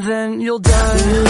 and then you'll die.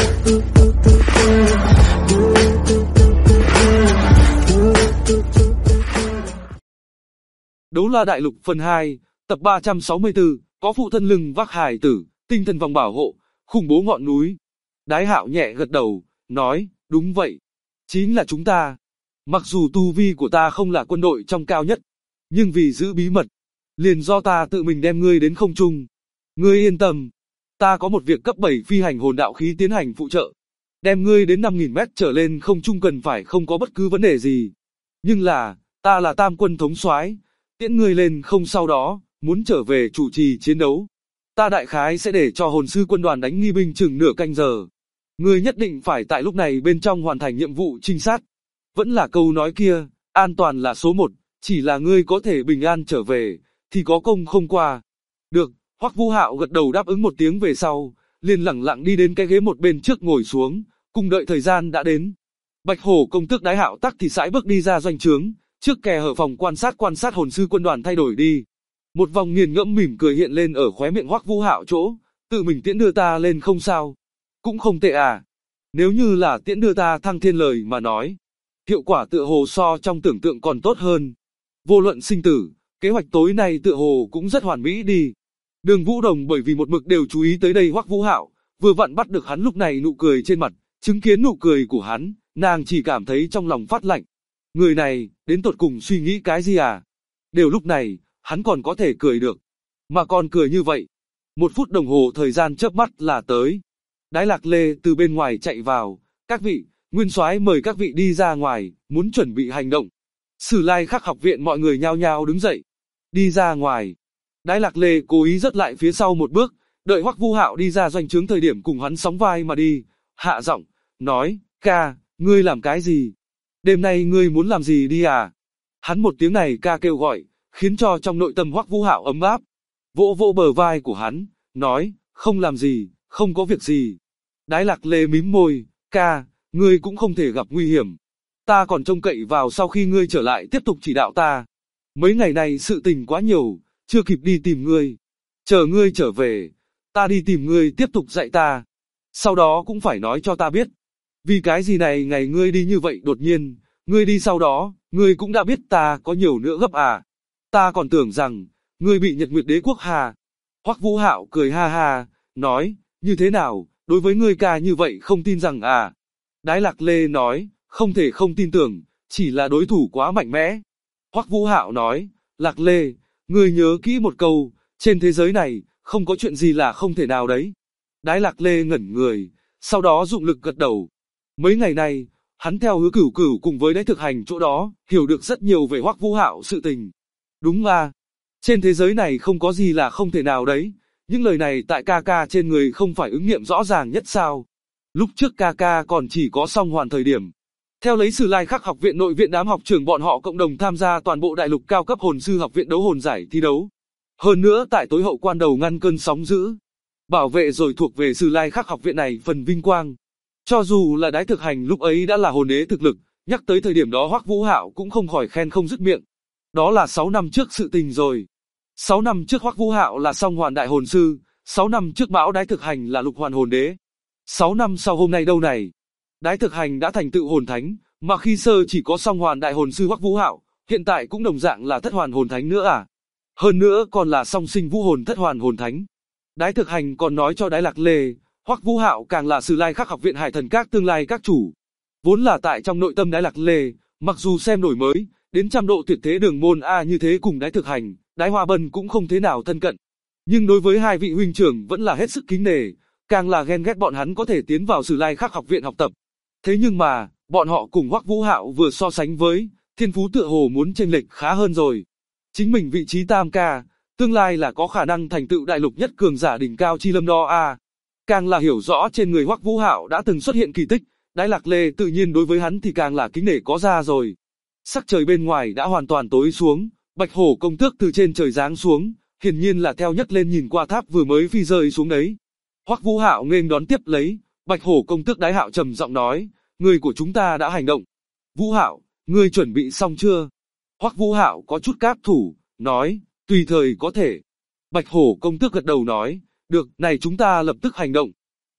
Đấu La Đại Lục phần 2, tập 364, có phụ thân lưng vác hài tử, tinh thần vòng bảo hộ, khủng bố ngọn núi. Đái Hạo nhẹ gật đầu, nói, đúng vậy. Chính là chúng ta. Mặc dù tu vi của ta không là quân đội trong cao nhất, nhưng vì giữ bí mật, liền do ta tự mình đem ngươi đến không trung. Ngươi yên tâm, ta có một việc cấp 7 phi hành hồn đạo khí tiến hành phụ trợ. Đem ngươi đến 5.000 mét trở lên không trung cần phải không có bất cứ vấn đề gì. Nhưng là, ta là tam quân thống soái, tiễn ngươi lên không sau đó, muốn trở về chủ trì chiến đấu. Ta đại khái sẽ để cho hồn sư quân đoàn đánh nghi binh chừng nửa canh giờ. Ngươi nhất định phải tại lúc này bên trong hoàn thành nhiệm vụ trinh sát. Vẫn là câu nói kia, an toàn là số 1, chỉ là ngươi có thể bình an trở về, thì có công không qua. Được, Hoắc Vũ Hạo gật đầu đáp ứng một tiếng về sau, liền lẳng lặng đi đến cái ghế một bên trước ngồi xuống, cùng đợi thời gian đã đến. Bạch Hổ công tước Đái Hạo tắc thì sải bước đi ra doanh trướng, trước kè hở phòng quan sát hồn sư quân đoàn thay đổi đi. Một vòng nghiền ngẫm mỉm cười hiện lên ở khóe miệng Hoắc Vũ Hạo chỗ, tự mình tiễn đưa ta lên không sao. Cũng không tệ à. Nếu như là tiễn đưa ta thăng thiên lời mà nói, hiệu quả tựa hồ so trong tưởng tượng còn tốt hơn. Vô luận sinh tử, kế hoạch tối nay tựa hồ cũng rất hoàn mỹ đi. Đường Vũ Đồng bởi vì một mực đều chú ý tới đây Hoắc Vũ Hạo, vừa vặn bắt được hắn lúc này nụ cười trên mặt, chứng kiến nụ cười của hắn, nàng chỉ cảm thấy trong lòng phát lạnh. Người này, đến tột cùng suy nghĩ cái gì à? Đều lúc này, hắn còn có thể cười được. Mà còn cười như vậy. 1 phút đồng hồ thời gian chớp mắt là tới. Đái Lạc Lê từ bên ngoài chạy vào, các vị, Nguyên soái mời các vị đi ra ngoài, muốn chuẩn bị hành động. Sử Lai Khắc học viện mọi người nhao nhao đứng dậy, đi ra ngoài. Đái Lạc Lê cố ý dứt lại phía sau một bước, đợi Hoắc Vũ Hạo đi ra doanh trướng thời điểm cùng hắn sóng vai mà đi, hạ giọng, nói, ca, ngươi làm cái gì? Đêm nay ngươi muốn làm gì đi à? Hắn một tiếng này ca kêu gọi, khiến cho trong nội tâm Hoắc Vũ Hạo ấm áp. Vỗ vỗ bờ vai của hắn, nói, không làm gì, không có việc gì. Đái Lạc Lê mím môi, ca, ngươi cũng không thể gặp nguy hiểm. Ta còn trông cậy vào sau khi ngươi trở lại tiếp tục chỉ đạo ta. Mấy ngày này sự tình quá nhiều, chưa kịp đi tìm ngươi. Chờ ngươi trở về, ta đi tìm ngươi tiếp tục dạy ta. Sau đó cũng phải nói cho ta biết. Vì cái gì này ngày ngươi đi như vậy đột nhiên, ngươi đi sau đó, ngươi cũng đã biết ta có nhiều nữa gấp à. Ta còn tưởng rằng, ngươi bị Nhật Nguyệt Đế Quốc hà. Hoắc Vũ Hạo cười ha ha, nói, như thế nào, đối với ngươi ca như vậy không tin rằng à. Đái Lạc Lê nói, không thể không tin tưởng, chỉ là đối thủ quá mạnh mẽ. Hoắc Vũ Hạo nói, Lạc Lê, ngươi nhớ kỹ một câu, trên thế giới này, không có chuyện gì là không thể nào đấy. Đái Lạc Lê ngẩn người, sau đó dụng lực gật đầu. Mấy ngày này, hắn theo Hứa Cửu Cửu cùng với Đái Thực Hành chỗ đó, hiểu được rất nhiều về Hoắc Vũ Hạo sự tình. Đúng à, trên thế giới này không có gì là không thể nào đấy, những lời này tại ca ca trên người không phải ứng nghiệm rõ ràng nhất sao. Lúc trước ca ca còn chỉ có Song Hoàn thời điểm. Theo lấy Sử Lai Khắc học viện nội viện đám học trưởng bọn họ cộng đồng tham gia toàn bộ đại lục cao cấp hồn sư học viện đấu hồn giải thi đấu. Hơn nữa tại tối hậu quan đầu ngăn cơn sóng dữ. Bảo vệ rồi thuộc về Sử Lai Khắc học viện này phần vinh quang. Cho dù là Đái Thực Hành lúc ấy đã là hồn đế thực lực, nhắc tới thời điểm đó Hoắc Vũ Hạo cũng không khỏi khen không dứt miệng. Đó là 6 năm trước sự tình rồi. 6 năm trước Hoắc Vũ Hạo là Song Hoàn đại hồn sư, 6 năm trước Mão Đái Thực Hành là Lục Hoàn hồn đế. 6 năm sau hôm nay đâu này, Đái Thực Hành đã thành tựu hồn thánh, mà khi sơ chỉ có Song Hoàn đại hồn sư Hoắc Vũ Hạo, hiện tại cũng đồng dạng là Thất Hoàn hồn thánh nữa à. Hơn nữa còn là song sinh vũ hồn Thất Hoàn hồn thánh. Đái Thực Hành còn nói cho Đái Lạc Lê, Hoắc Vũ Hạo càng là Sử Lai Khắc học viện Hải Thần Các tương lai các chủ. Vốn là tại trong nội tâm Đái Lạc Lê, mặc dù xem đổi mới, đến trăm độ tuyệt thế đường môn A như thế cùng Đái Thực Hành, Đái Hoa Bân cũng không thế nào thân cận. Nhưng đối với hai vị huynh trưởng vẫn là hết sức kính nể, càng là ghen ghét bọn hắn có thể tiến vào Sử Lai Khắc học viện học tập. Thế nhưng mà, bọn họ cùng Hoắc Vũ Hạo vừa so sánh với, thiên phú tựa hồ muốn chênh lệch khá hơn rồi. Chính mình vị trí tam ca, tương lai là có khả năng thành tựu đại lục nhất cường giả đỉnh cao chi lâm đo a. Càng là hiểu rõ trên người Hoắc Vũ Hạo đã từng xuất hiện kỳ tích, Đái Lạc Lê tự nhiên đối với hắn thì càng là kính nể có ra rồi. Sắc trời bên ngoài đã hoàn toàn tối xuống, Bạch Hổ công tước từ trên trời giáng xuống, hiển nhiên là theo nhấc lên nhìn qua tháp vừa mới phi rơi xuống đấy. Hoắc Vũ Hạo nghênh đón tiếp lấy, Bạch Hổ công tước Đái Hạo trầm giọng nói, người của chúng ta đã hành động. Vũ Hạo, ngươi chuẩn bị xong chưa? Hoắc Vũ Hạo có chút cáp thủ, nói, tùy thời có thể. Bạch Hổ công tước gật đầu nói, được, này chúng ta lập tức hành động.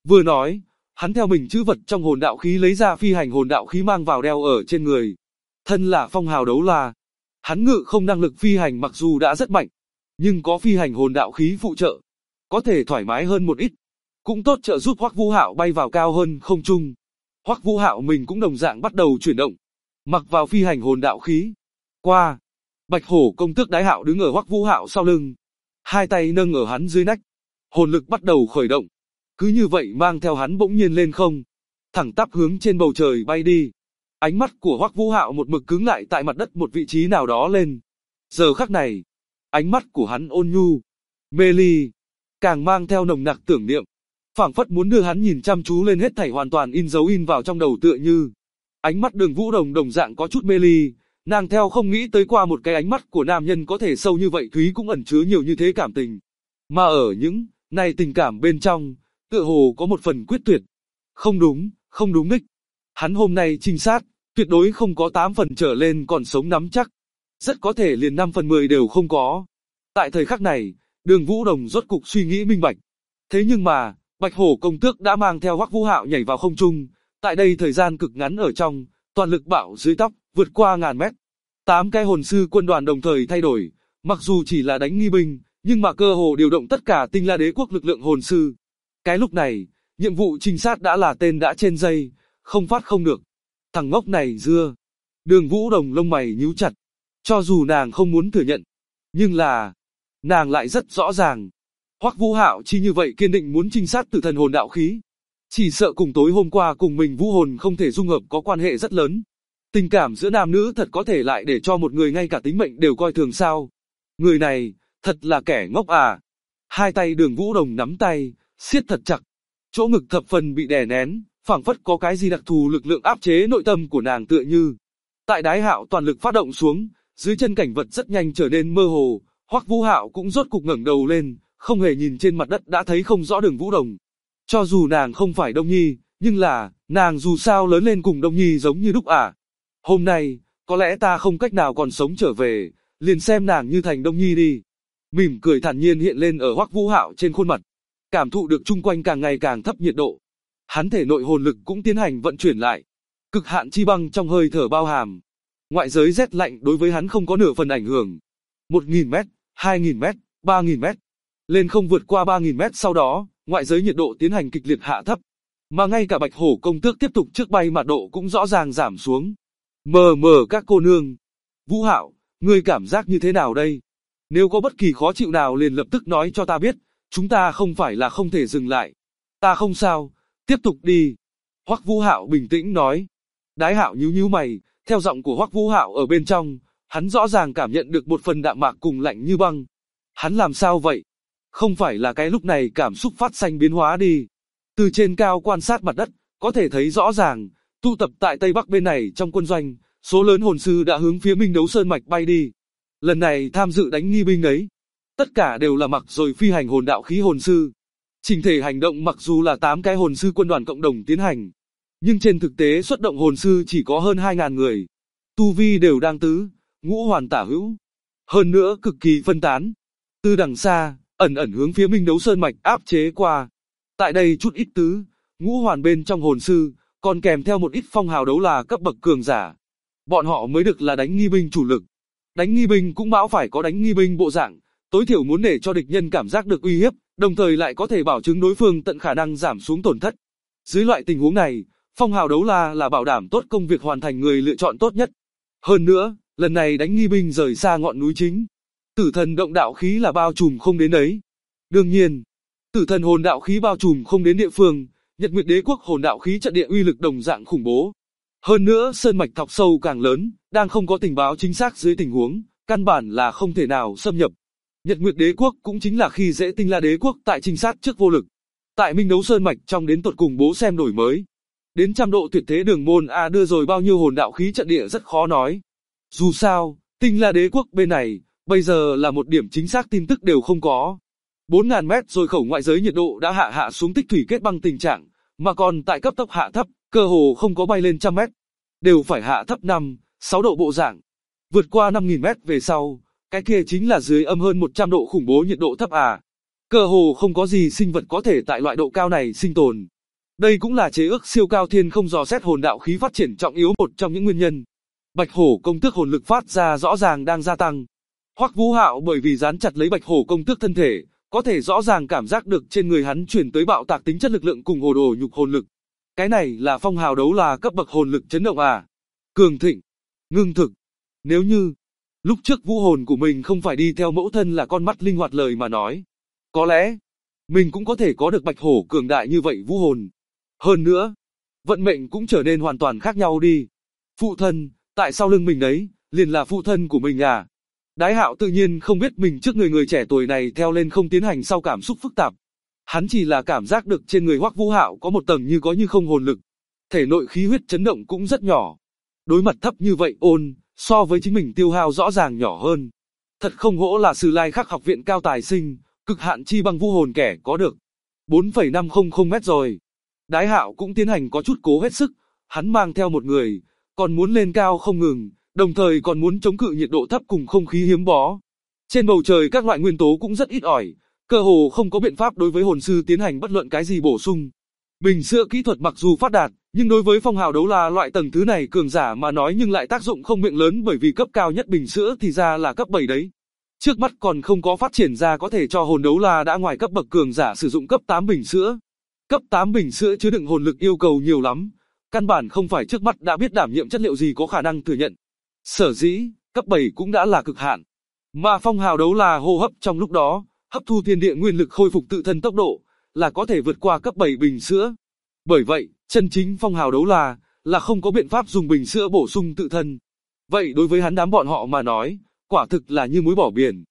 Vừa nói, hắn theo mình chữ vật trong hồn đạo khí lấy ra phi hành hồn đạo khí mang vào đeo ở trên người. Thân là phong hào đấu la, hắn ngự không năng lực phi hành mặc dù đã rất mạnh, nhưng có phi hành hồn đạo khí phụ trợ, có thể thoải mái hơn một ít, cũng tốt trợ giúp Hoắc Vũ Hạo bay vào cao hơn không trung. Hoắc Vũ Hạo mình cũng đồng dạng bắt đầu chuyển động, mặc vào phi hành hồn đạo khí. Qua, Bạch Hổ công tước Đái Hạo đứng ở Hoắc Vũ Hạo sau lưng, hai tay nâng ở hắn dưới nách, hồn lực bắt đầu khởi động, cứ như vậy mang theo hắn bỗng nhiên lên không, thẳng tắp hướng trên bầu trời bay đi. Ánh mắt của Hoắc Vũ Hạo một mực cứng lại tại mặt đất một vị trí nào đó lên. Giờ khắc này, ánh mắt của hắn ôn nhu, mê ly, càng mang theo nồng nặc tưởng niệm, phảng phất muốn đưa hắn nhìn chăm chú lên hết thảy hoàn toàn in dấu in vào trong đầu tựa như. Ánh mắt Đường Vũ Đồng đồng dạng có chút mê ly, nàng theo không nghĩ tới qua một cái ánh mắt của nam nhân có thể sâu như vậy thúy cũng ẩn chứa nhiều như thế cảm tình. Mà ở những này tình cảm bên trong, tựa hồ có một phần quyết tuyệt. Không đúng Nick. Hắn hôm nay trinh sát, tuyệt đối không có 8 phần trở lên còn sống nắm chắc. Rất có thể liền 5 phần 10 đều không có. Tại thời khắc này, Đường Vũ Đồng rốt cục suy nghĩ minh bạch. Thế nhưng mà, Bạch Hổ công tước đã mang theo Hoắc Vũ Hạo nhảy vào không trung, tại đây thời gian cực ngắn ở trong, toàn lực bạo dưới tóc, vượt qua ngàn mét. 8 cái hồn sư quân đoàn đồng thời thay đổi, mặc dù chỉ là đánh nghi binh, nhưng mà cơ hồ điều động tất cả Tinh La Đế quốc lực lượng hồn sư. Cái lúc này, nhiệm vụ trinh sát đã là tên đã trên dây, không phát không được. Thằng ngốc này dưa. Đường Vũ Đồng lông mày nhíu chặt. Cho dù nàng không muốn thừa nhận, nhưng là, nàng lại rất rõ ràng. Hoắc Vũ Hạo chi như vậy kiên định muốn trinh sát tử thần hồn đạo khí. Chỉ sợ cùng tối hôm qua cùng mình vũ hồn không thể dung hợp có quan hệ rất lớn. Tình cảm giữa nam nữ thật có thể lại để cho một người ngay cả tính mệnh đều coi thường sao. Người này, thật là kẻ ngốc à. Hai tay Đường Vũ Đồng nắm tay, siết thật chặt. Chỗ ngực thập phần bị đè nén, phảng phất có cái gì đặc thù lực lượng áp chế nội tâm của nàng tựa như. Tại Đái Hạo toàn lực phát động xuống, dưới chân cảnh vật rất nhanh trở nên mơ hồ, Hoắc Vũ Hạo cũng rốt cục ngẩng đầu lên, không hề nhìn trên mặt đất đã thấy không rõ Đường Vũ Đồng. Cho dù nàng không phải Đông Nhi, nhưng là, nàng dù sao lớn lên cùng Đông Nhi giống như đúc à. Hôm nay, có lẽ ta không cách nào còn sống trở về, liền xem nàng như thành Đông Nhi đi. Mỉm cười thản nhiên hiện lên ở Hoắc Vũ Hạo trên khuôn mặt, cảm thụ được chung quanh càng ngày càng thấp nhiệt độ. Hắn thể nội hồn lực cũng tiến hành vận chuyển lại. Cực hạn chi băng trong hơi thở bao hàm. Ngoại giới rét lạnh đối với hắn không có nửa phần ảnh hưởng. 1.000 mét, 2.000 mét, 3.000 mét. Lên không vượt qua 3.000 mét sau đó, ngoại giới nhiệt độ tiến hành kịch liệt hạ thấp. Mà ngay cả Bạch Hổ công tước tiếp tục trước bay mặt độ cũng rõ ràng giảm xuống. Mờ các cô nương. Vũ Hạo, ngươi cảm giác như thế nào đây? Nếu có bất kỳ khó chịu nào liền lập tức nói cho ta biết, chúng ta không phải là không thể dừng lại. Ta không sao, tiếp tục đi. Hoắc Vũ Hạo bình tĩnh nói. Đái Hạo nhíu mày, theo giọng của Hoắc Vũ Hạo ở bên trong, hắn rõ ràng cảm nhận được một phần đạm mạc cùng lạnh như băng. Hắn làm sao vậy? Không phải là cái lúc này cảm xúc phát sinh biến hóa đi. Từ trên cao quan sát mặt đất, có thể thấy rõ ràng, tụ tập tại Tây Bắc bên này trong quân doanh, số lớn hồn sư đã hướng phía Minh Đấu Sơn Mạch bay đi. Lần này tham dự đánh nghi binh ấy, tất cả đều là mặc rồi phi hành hồn đạo khí hồn sư. Trình thể hành động mặc dù là 8 cái hồn sư quân đoàn cộng đồng tiến hành, nhưng trên thực tế xuất động hồn sư chỉ có hơn 2.000 người. Tu vi đều đang tứ, ngũ hoàn tả hữu. Hơn nữa cực kỳ phân tán. Từ đằng xa, ẩn hướng phía Minh Đấu Sơn Mạch áp chế qua. Tại đây chút ít tứ, ngũ hoàn bên trong hồn sư, còn kèm theo một ít phong hào đấu là cấp bậc cường giả. Bọn họ mới được là đánh nghi binh chủ lực. Đánh nghi binh cũng mão phải có đánh nghi binh bộ dạng, tối thiểu muốn để cho địch nhân cảm giác được uy hiếp, đồng thời lại có thể bảo chứng đối phương tận khả năng giảm xuống tổn thất. Dưới loại tình huống này, phong hào đấu la là bảo đảm tốt công việc hoàn thành người lựa chọn tốt nhất. Hơn nữa, lần này đánh nghi binh rời xa ngọn núi chính. Tử thần động đạo khí là bao trùm không đến đấy. Đương nhiên, tử thần hồn đạo khí bao trùm không đến địa phương, Nhật Nguyệt Đế quốc hồn đạo khí trận địa uy lực đồng dạng khủng bố. Hơn nữa sơn mạch thọc sâu càng lớn, đang không có tình báo chính xác dưới tình huống, căn bản là không thể nào xâm nhập. Nhật Nguyệt Đế quốc cũng chính là khi dễ Tinh La Đế quốc tại trinh sát trước vô lực. Tại Minh Đấu Sơn Mạch trong đến tột cùng bố xem đổi mới. Đến trăm độ tuyệt thế đường môn A đưa rồi bao nhiêu hồn đạo khí trận địa rất khó nói. Dù sao, Tinh La Đế quốc bên này, bây giờ là một điểm chính xác tin tức đều không có. 4.000 mét rồi khẩu ngoại giới nhiệt độ đã hạ xuống tích thủy kết băng tình trạng, mà còn tại cấp tốc hạ thấp, cơ hồ không có bay lên 100 mét. Đều phải hạ thấp 5, 6 độ bộ dạng. Vượt qua 5.000 mét về sau, cái kia chính là dưới âm hơn 100 độ khủng bố nhiệt độ thấp à. Cơ hồ không có gì sinh vật có thể tại loại độ cao này sinh tồn. Đây cũng là chế ước siêu cao thiên không dò xét hồn đạo khí phát triển trọng yếu một trong những nguyên nhân. Bạch hổ công tước hồn lực phát ra rõ ràng đang gia tăng. Hoắc Vũ Hạo bởi vì dán chặt lấy bạch hổ công tước thân thể, có thể rõ ràng cảm giác được trên người hắn truyền tới bạo tạc tính chất lực lượng cùng hồ đồ nhục hồn lực. Cái này là phong hào đấu là cấp bậc hồn lực chấn động à? Cường thịnh, ngưng thực. Nếu như lúc trước vũ hồn của mình không phải đi theo mẫu thân là con mắt linh hoạt lời mà nói, có lẽ mình cũng có thể có được bạch hổ cường đại như vậy vũ hồn. Hơn nữa, vận mệnh cũng trở nên hoàn toàn khác nhau đi. Phụ thân, tại sau lưng mình đấy, liền là phụ thân của mình à? Đái Hạo tự nhiên không biết mình trước người trẻ tuổi này theo lên không tiến hành sau cảm xúc phức tạp. Hắn chỉ là cảm giác được trên người Hoắc Vũ Hạo có một tầng như có như không hồn lực. Thể nội khí huyết chấn động cũng rất nhỏ. Đối mặt thấp như vậy ôn, so với chính mình tiêu hao rõ ràng nhỏ hơn. Thật không hổ là Sử Lai Khắc học viện cao tài sinh, cực hạn chi băng vũ hồn kẻ có được. 4,500 mét rồi. Đái Hạo cũng tiến hành có chút cố hết sức, hắn mang theo một người, còn muốn lên cao không ngừng, đồng thời còn muốn chống cự nhiệt độ thấp cùng không khí hiếm bó. Trên bầu trời các loại nguyên tố cũng rất ít ỏi, cơ hồ không có biện pháp đối với hồn sư tiến hành bất luận cái gì bổ sung. Bình sữa kỹ thuật mặc dù phát đạt, nhưng đối với phong hào đấu la loại tầng thứ này cường giả mà nói nhưng lại tác dụng không miệng lớn bởi vì cấp cao nhất bình sữa thì ra là cấp 7 đấy. Trước mắt còn không có phát triển ra có thể cho hồn đấu la đã ngoài cấp bậc cường giả sử dụng cấp 8 bình sữa. Cấp 8 bình sữa chứa đựng hồn lực yêu cầu nhiều lắm, căn bản không phải trước mắt đã biết đảm nhiệm chất liệu gì có khả năng thừa nhận. Sở dĩ, cấp 7 cũng đã là cực hạn. Mà phong hào đấu la hô hấp trong lúc đó, hấp thu thiên địa nguyên lực khôi phục tự thân tốc độ, là có thể vượt qua cấp 7 bình sữa. Bởi vậy, chân chính phong hào đấu là không có biện pháp dùng bình sữa bổ sung tự thân. Vậy đối với hắn đám bọn họ mà nói, quả thực là như muối bỏ biển.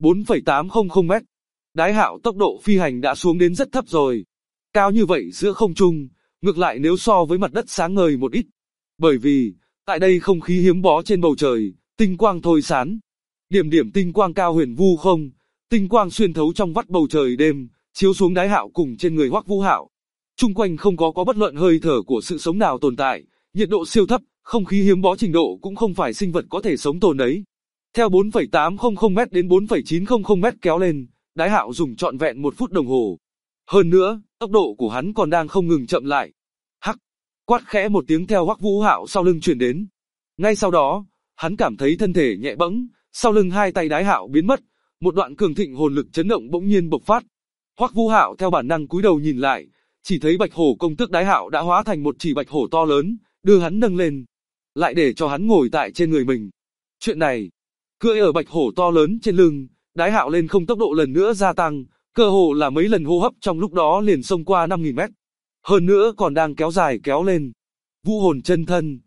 4,800 mét. Đái Hạo tốc độ phi hành đã xuống đến rất thấp rồi. Cao như vậy giữa không trung, ngược lại nếu so với mặt đất sáng ngời một ít. Bởi vì, tại đây không khí hiếm bó trên bầu trời, tinh quang thôi sán. Điểm điểm tinh quang cao huyền vu không, tinh quang xuyên thấu trong vắt bầu trời đêm, chiếu xuống Đái Hạo cùng trên người Hoắc Vũ Hạo. Chung quanh không có bất luận hơi thở của sự sống nào tồn tại, nhiệt độ siêu thấp, không khí hiếm bó trình độ cũng không phải sinh vật có thể sống tồn đấy. Theo 4,800 mét đến 4,900 mét kéo lên, Đái Hạo dùng trọn vẹn 1 phút đồng hồ. Hơn nữa, tốc độ của hắn còn đang không ngừng chậm lại. Hắc, quát khẽ một tiếng theo Hoắc Vũ Hạo sau lưng truyền đến. Ngay sau đó, hắn cảm thấy thân thể nhẹ bẫng, sau lưng hai tay Đái Hạo biến mất, một đoạn cường thịnh hồn lực chấn động bỗng nhiên bộc phát. Hoắc Vũ Hạo theo bản năng cúi đầu nhìn lại, chỉ thấy bạch hổ công tước Đái Hạo đã hóa thành một chỉ bạch hổ to lớn, đưa hắn nâng lên, lại để cho hắn ngồi tại trên người mình. Chuyện này, cưỡi ở bạch hổ to lớn trên lưng, Đái Hạo lên không tốc độ lần nữa gia tăng, cơ hồ là mấy lần hô hấp trong lúc đó liền xông qua 5.000 mét. Hơn nữa còn đang kéo dài kéo lên. Vũ hồn chân thân,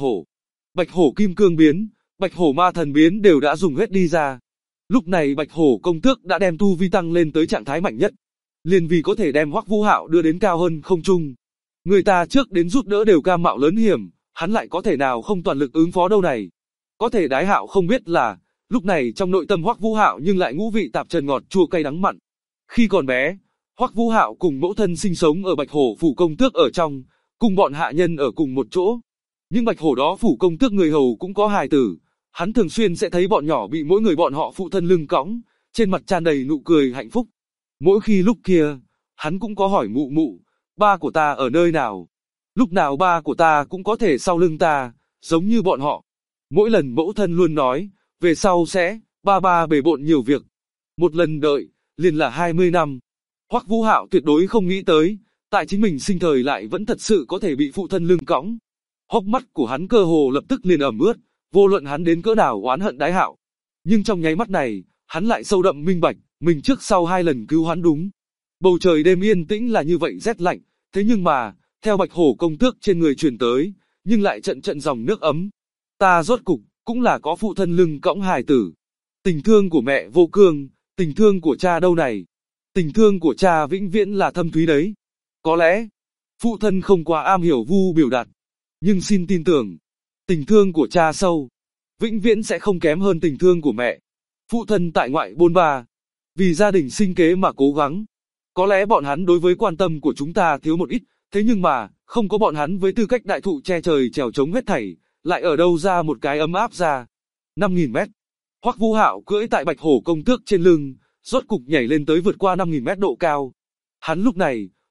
bạch hổ kim cương biến, bạch hổ ma thần biến đều đã dùng hết đi ra. Lúc này bạch hổ công tước đã đem tu vi tăng lên tới trạng thái mạnh nhất. Liền vì có thể đem Hoắc Vũ Hạo đưa đến cao hơn không trung. Người ta trước đến giúp đỡ đều cam mạo lớn hiểm, hắn lại có thể nào không toàn lực ứng phó đâu này. Có thể Đái Hạo không biết là, lúc này trong nội tâm Hoắc Vũ Hạo nhưng lại ngũ vị tạp trần ngọt chua cay đắng mặn. Khi còn bé, Hoắc Vũ Hạo cùng mẫu thân sinh sống ở Bạch Hổ phủ công tước ở trong, cùng bọn hạ nhân ở cùng một chỗ. Nhưng Bạch Hổ đó phủ công tước người hầu cũng có hài tử, hắn thường xuyên sẽ thấy bọn nhỏ bị mỗi người bọn họ phụ thân lưng cõng, trên mặt tràn đầy nụ cười hạnh phúc. Mỗi khi lúc kia, hắn cũng có hỏi mụ mụ, ba của ta ở nơi nào? Lúc nào ba của ta cũng có thể sau lưng ta, giống như bọn họ. Mỗi lần mẫu thân luôn nói, về sau sẽ, ba bề bộn nhiều việc. Một lần đợi, liền là 20 năm. Hoắc Vũ Hạo tuyệt đối không nghĩ tới, tại chính mình sinh thời lại vẫn thật sự có thể bị phụ thân lưng cõng. Hốc mắt của hắn cơ hồ lập tức liền ẩm ướt, vô luận hắn đến cỡ nào oán hận Đái Hạo. Nhưng trong nháy mắt này, hắn lại sâu đậm minh bạch, mình trước sau 2 lần cứu hắn đúng. Bầu trời đêm yên tĩnh là như vậy rét lạnh, thế nhưng mà, theo bạch hổ công tước trên người truyền tới, nhưng lại trận trận dòng nước ấm. Ta rốt cục, cũng là có phụ thân lưng cõng hài tử. Tình thương của mẹ vô cương, tình thương của cha đâu này? Tình thương của cha vĩnh viễn là thâm thúy đấy. Có lẽ, phụ thân không quá am hiểu vu biểu đạt, nhưng xin tin tưởng, tình thương của cha sâu, vĩnh viễn sẽ không kém hơn tình thương của mẹ. Phụ thân tại ngoại bôn ba, vì gia đình sinh kế mà cố gắng. Có lẽ bọn hắn đối với quan tâm của chúng ta thiếu một ít, thế nhưng mà, không có bọn hắn với tư cách đại thụ che trời trèo chống hết thảy, lại ở đâu ra một cái ấm áp ra. 5.000 mét. Hoắc Vũ Hạo cưỡi tại bạch hổ công tước trên lưng, rốt cục nhảy lên tới vượt qua 5.000 mét độ cao. Hắn lúc này,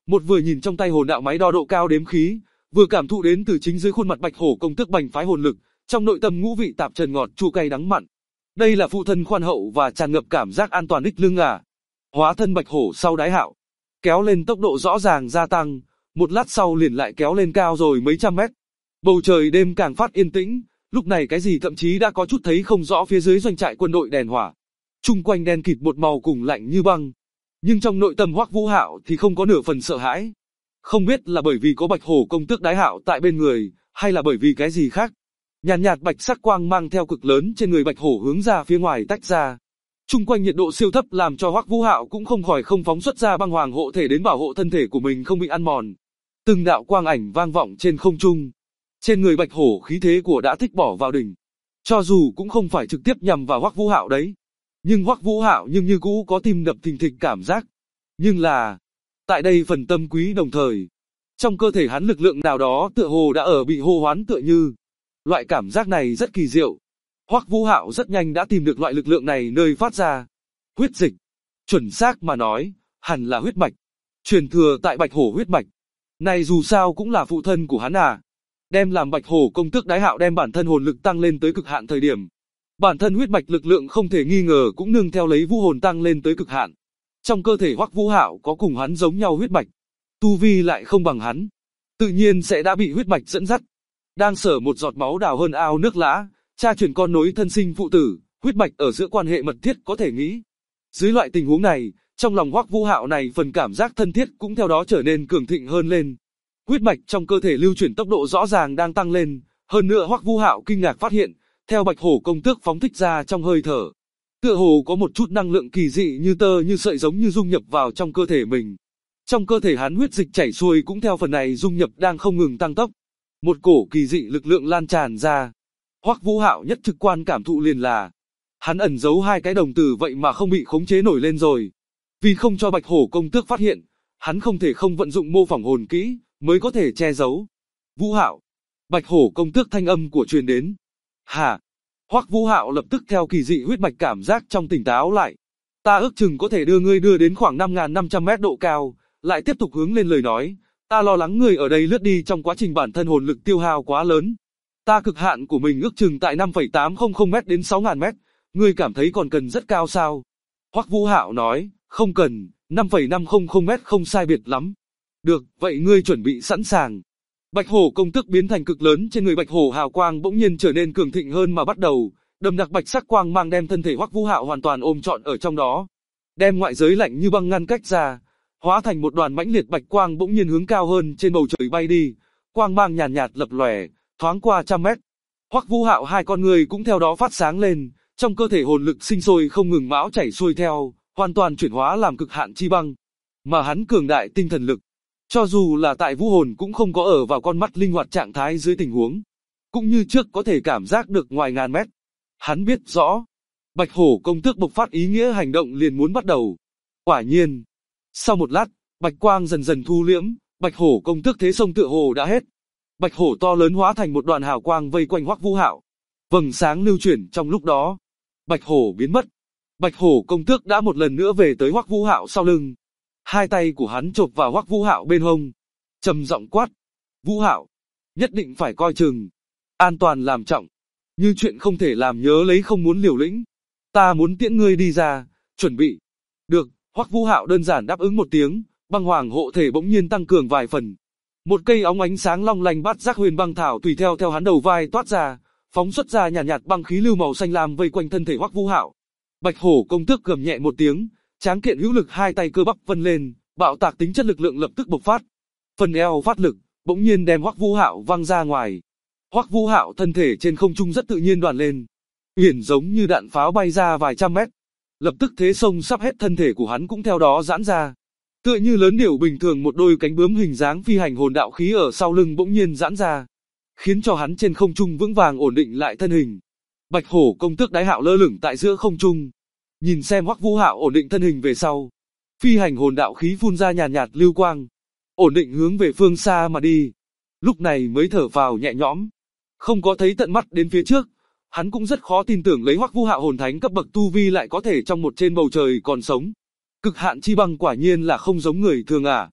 Một vừa nhìn trong tay hồn đạo máy đo độ cao đếm khí, vừa cảm thụ đến từ chính dưới khuôn mặt Bạch Hổ công tước bành phái hồn lực, trong nội tâm ngũ vị tạp trần ngọt chua cay đắng mặn. Đây là phụ thân khoan hậu và tràn ngập cảm giác an toàn đích lưng à. Hóa thân Bạch Hổ sau Đái Hạo, kéo lên tốc độ rõ ràng gia tăng, một lát sau liền lại kéo lên cao rồi mấy trăm mét. Bầu trời đêm càng phát yên tĩnh, lúc này cái gì thậm chí đã có chút thấy không rõ phía dưới doanh trại quân đội đèn hỏa. Chung quanh đen kịt một màu cùng lạnh như băng. Nhưng trong nội tâm Hoắc Vũ Hạo thì không có nửa phần sợ hãi. Không biết là bởi vì có Bạch Hổ công tước Đái Hạo tại bên người, hay là bởi vì cái gì khác. Nhàn nhạt bạch sắc quang mang theo cực lớn trên người Bạch Hổ hướng ra phía ngoài tách ra. Chung quanh nhiệt độ siêu thấp làm cho Hoắc Vũ Hạo cũng không khỏi không phóng xuất ra băng hoàng hộ thể đến bảo hộ thân thể của mình không bị ăn mòn. Từng đạo quang ảnh vang vọng trên không trung. Trên người Bạch Hổ khí thế của đã thích bỏ vào đỉnh. Cho dù cũng không phải trực tiếp nhằm vào Hoắc Vũ Hạo đấy. Nhưng Hoắc Vũ Hạo nhưng như cũ có tim đập thình thịch cảm giác. Nhưng là, tại đây phần tâm quý đồng thời, trong cơ thể hắn lực lượng nào đó tựa hồ đã ở bị hô hoán tựa như. Loại cảm giác này rất kỳ diệu. Hoắc Vũ Hạo rất nhanh đã tìm được loại lực lượng này nơi phát ra. Huyết dịch. Chuẩn xác mà nói, hẳn là huyết mạch. Truyền thừa tại Bạch Hổ huyết mạch. Này dù sao cũng là phụ thân của hắn à. Đem làm Bạch Hổ công tước Đái Hạo đem bản thân hồn lực tăng lên tới cực hạn thời điểm. Bản thân huyết mạch lực lượng không thể nghi ngờ cũng nương theo lấy vũ hồn tăng lên tới cực hạn. Trong cơ thể Hoắc Vũ Hạo có cùng hắn giống nhau huyết mạch. Tu vi lại không bằng hắn. Tự nhiên sẽ đã bị huyết mạch dẫn dắt. Đang sở một giọt máu đào hơn ao nước lã, cha truyền con nối thân sinh phụ tử, huyết mạch ở giữa quan hệ mật thiết có thể nghĩ. Dưới loại tình huống này, trong lòng Hoắc Vũ Hạo này phần cảm giác thân thiết cũng theo đó trở nên cường thịnh hơn lên. Huyết mạch trong cơ thể lưu chuyển tốc độ rõ ràng đang tăng lên, hơn nữa Hoắc Vũ Hạo kinh ngạc phát hiện, theo Bạch Hổ công tước phóng thích ra trong hơi thở, tựa hồ có một chút năng lượng kỳ dị như tơ như sợi giống như dung nhập vào trong cơ thể mình. Trong cơ thể hắn huyết dịch chảy xuôi cũng theo phần này dung nhập đang không ngừng tăng tốc. Một cổ kỳ dị lực lượng lan tràn ra. Hoắc Vũ Hạo nhất trực quan cảm thụ liền là, hắn ẩn giấu hai cái đồng tử vậy mà không bị khống chế nổi lên rồi. Vì không cho Bạch Hổ công tước phát hiện, hắn không thể không vận dụng mô phỏng hồn kỹ, mới có thể che giấu. Vũ Hạo, Bạch Hổ công tước thanh âm của truyền đến. Hả? Hoắc Vũ Hạo lập tức theo kỳ dị huyết mạch cảm giác trong tỉnh táo lại. Ta ước chừng có thể đưa ngươi đưa đến khoảng 5.500 mét độ cao, lại tiếp tục hướng lên lời nói. Ta lo lắng ngươi ở đây lướt đi trong quá trình bản thân hồn lực tiêu hao quá lớn. Ta cực hạn của mình ước chừng tại 5.800 mét đến 6.000 mét, ngươi cảm thấy còn cần rất cao sao? Hoắc Vũ Hạo nói, không cần, 5.500 mét không sai biệt lắm. Được, vậy ngươi chuẩn bị sẵn sàng. Bạch Hổ công tước biến thành cực lớn trên người Bạch Hổ hào quang bỗng nhiên trở nên cường thịnh hơn mà bắt đầu, đậm đặc bạch sắc quang mang đem thân thể Hoắc Vũ Hạo hoàn toàn ôm trọn ở trong đó, đem ngoại giới lạnh như băng ngăn cách ra, hóa thành một đoàn mãnh liệt bạch quang bỗng nhiên hướng cao hơn trên bầu trời bay đi, quang mang nhàn nhạt lập lòe, thoáng qua trăm mét. Hoắc Vũ Hạo hai con người cũng theo đó phát sáng lên, trong cơ thể hồn lực sinh sôi không ngừng mão chảy xuôi theo, hoàn toàn chuyển hóa làm cực hạn chi băng, mà hắn cường đại tinh thần lực. Cho dù là tại vũ hồn cũng không có ở vào con mắt linh hoạt trạng thái dưới tình huống. Cũng như trước có thể cảm giác được ngoài ngàn mét. Hắn biết rõ. Bạch Hổ công tước bộc phát ý nghĩa hành động liền muốn bắt đầu. Quả nhiên. Sau một lát, bạch quang dần dần thu liễm, Bạch Hổ công tước thế sông tựa hồ đã hết. Bạch Hổ to lớn hóa thành một đoàn hào quang vây quanh Hoắc Vũ Hạo. Vầng sáng lưu chuyển trong lúc đó. Bạch Hổ biến mất. Bạch Hổ công tước đã một lần nữa về tới Hoắc Vũ Hạo sau lưng. Hai tay của hắn chộp vào Hoắc Vũ Hạo bên hông, trầm giọng quát: "Vũ Hạo, nhất định phải coi chừng, an toàn làm trọng, như chuyện không thể làm nhớ lấy không muốn liều lĩnh. Ta muốn tiễn ngươi đi ra, chuẩn bị." Được, Hoắc Vũ Hạo đơn giản đáp ứng một tiếng, băng hoàng hộ thể bỗng nhiên tăng cường vài phần. Một cây óng ánh sáng long lanh bát giác huyền băng thảo tùy theo hắn đầu vai toát ra, phóng xuất ra nhàn nhạt băng khí lưu màu xanh lam vây quanh thân thể Hoắc Vũ Hạo. Bạch Hổ công tước gầm nhẹ một tiếng. Tráng kiện hữu lực hai tay cơ bắp vân lên, bạo tạc tính chất lực lượng lập tức bộc phát. Phần eo phát lực, bỗng nhiên đem Hoắc Vũ Hạo văng ra ngoài. Hoắc Vũ Hạo thân thể trên không trung rất tự nhiên đoàn lên, uyển giống như đạn pháo bay ra vài trăm mét. Lập tức thế sông sắp hết thân thể của hắn cũng theo đó giãn ra. Tựa như lớn điểu bình thường một đôi cánh bướm hình dáng phi hành hồn đạo khí ở sau lưng bỗng nhiên giãn ra, khiến cho hắn trên không trung vững vàng ổn định lại thân hình. Bạch Hổ công tước Đái Hạo lơ lửng tại giữa không trung. Nhìn xem Hoắc Vũ Hạo ổn định thân hình về sau, phi hành hồn đạo khí phun ra nhàn nhạt lưu quang, ổn định hướng về phương xa mà đi. Lúc này mới thở phào nhẹ nhõm. Không có thấy tận mắt đến phía trước, hắn cũng rất khó tin tưởng lấy Hoắc Vũ Hạo hồn thánh cấp bậc tu vi lại có thể trong một trên bầu trời còn sống. Cực hạn chi băng quả nhiên là không giống người thường à.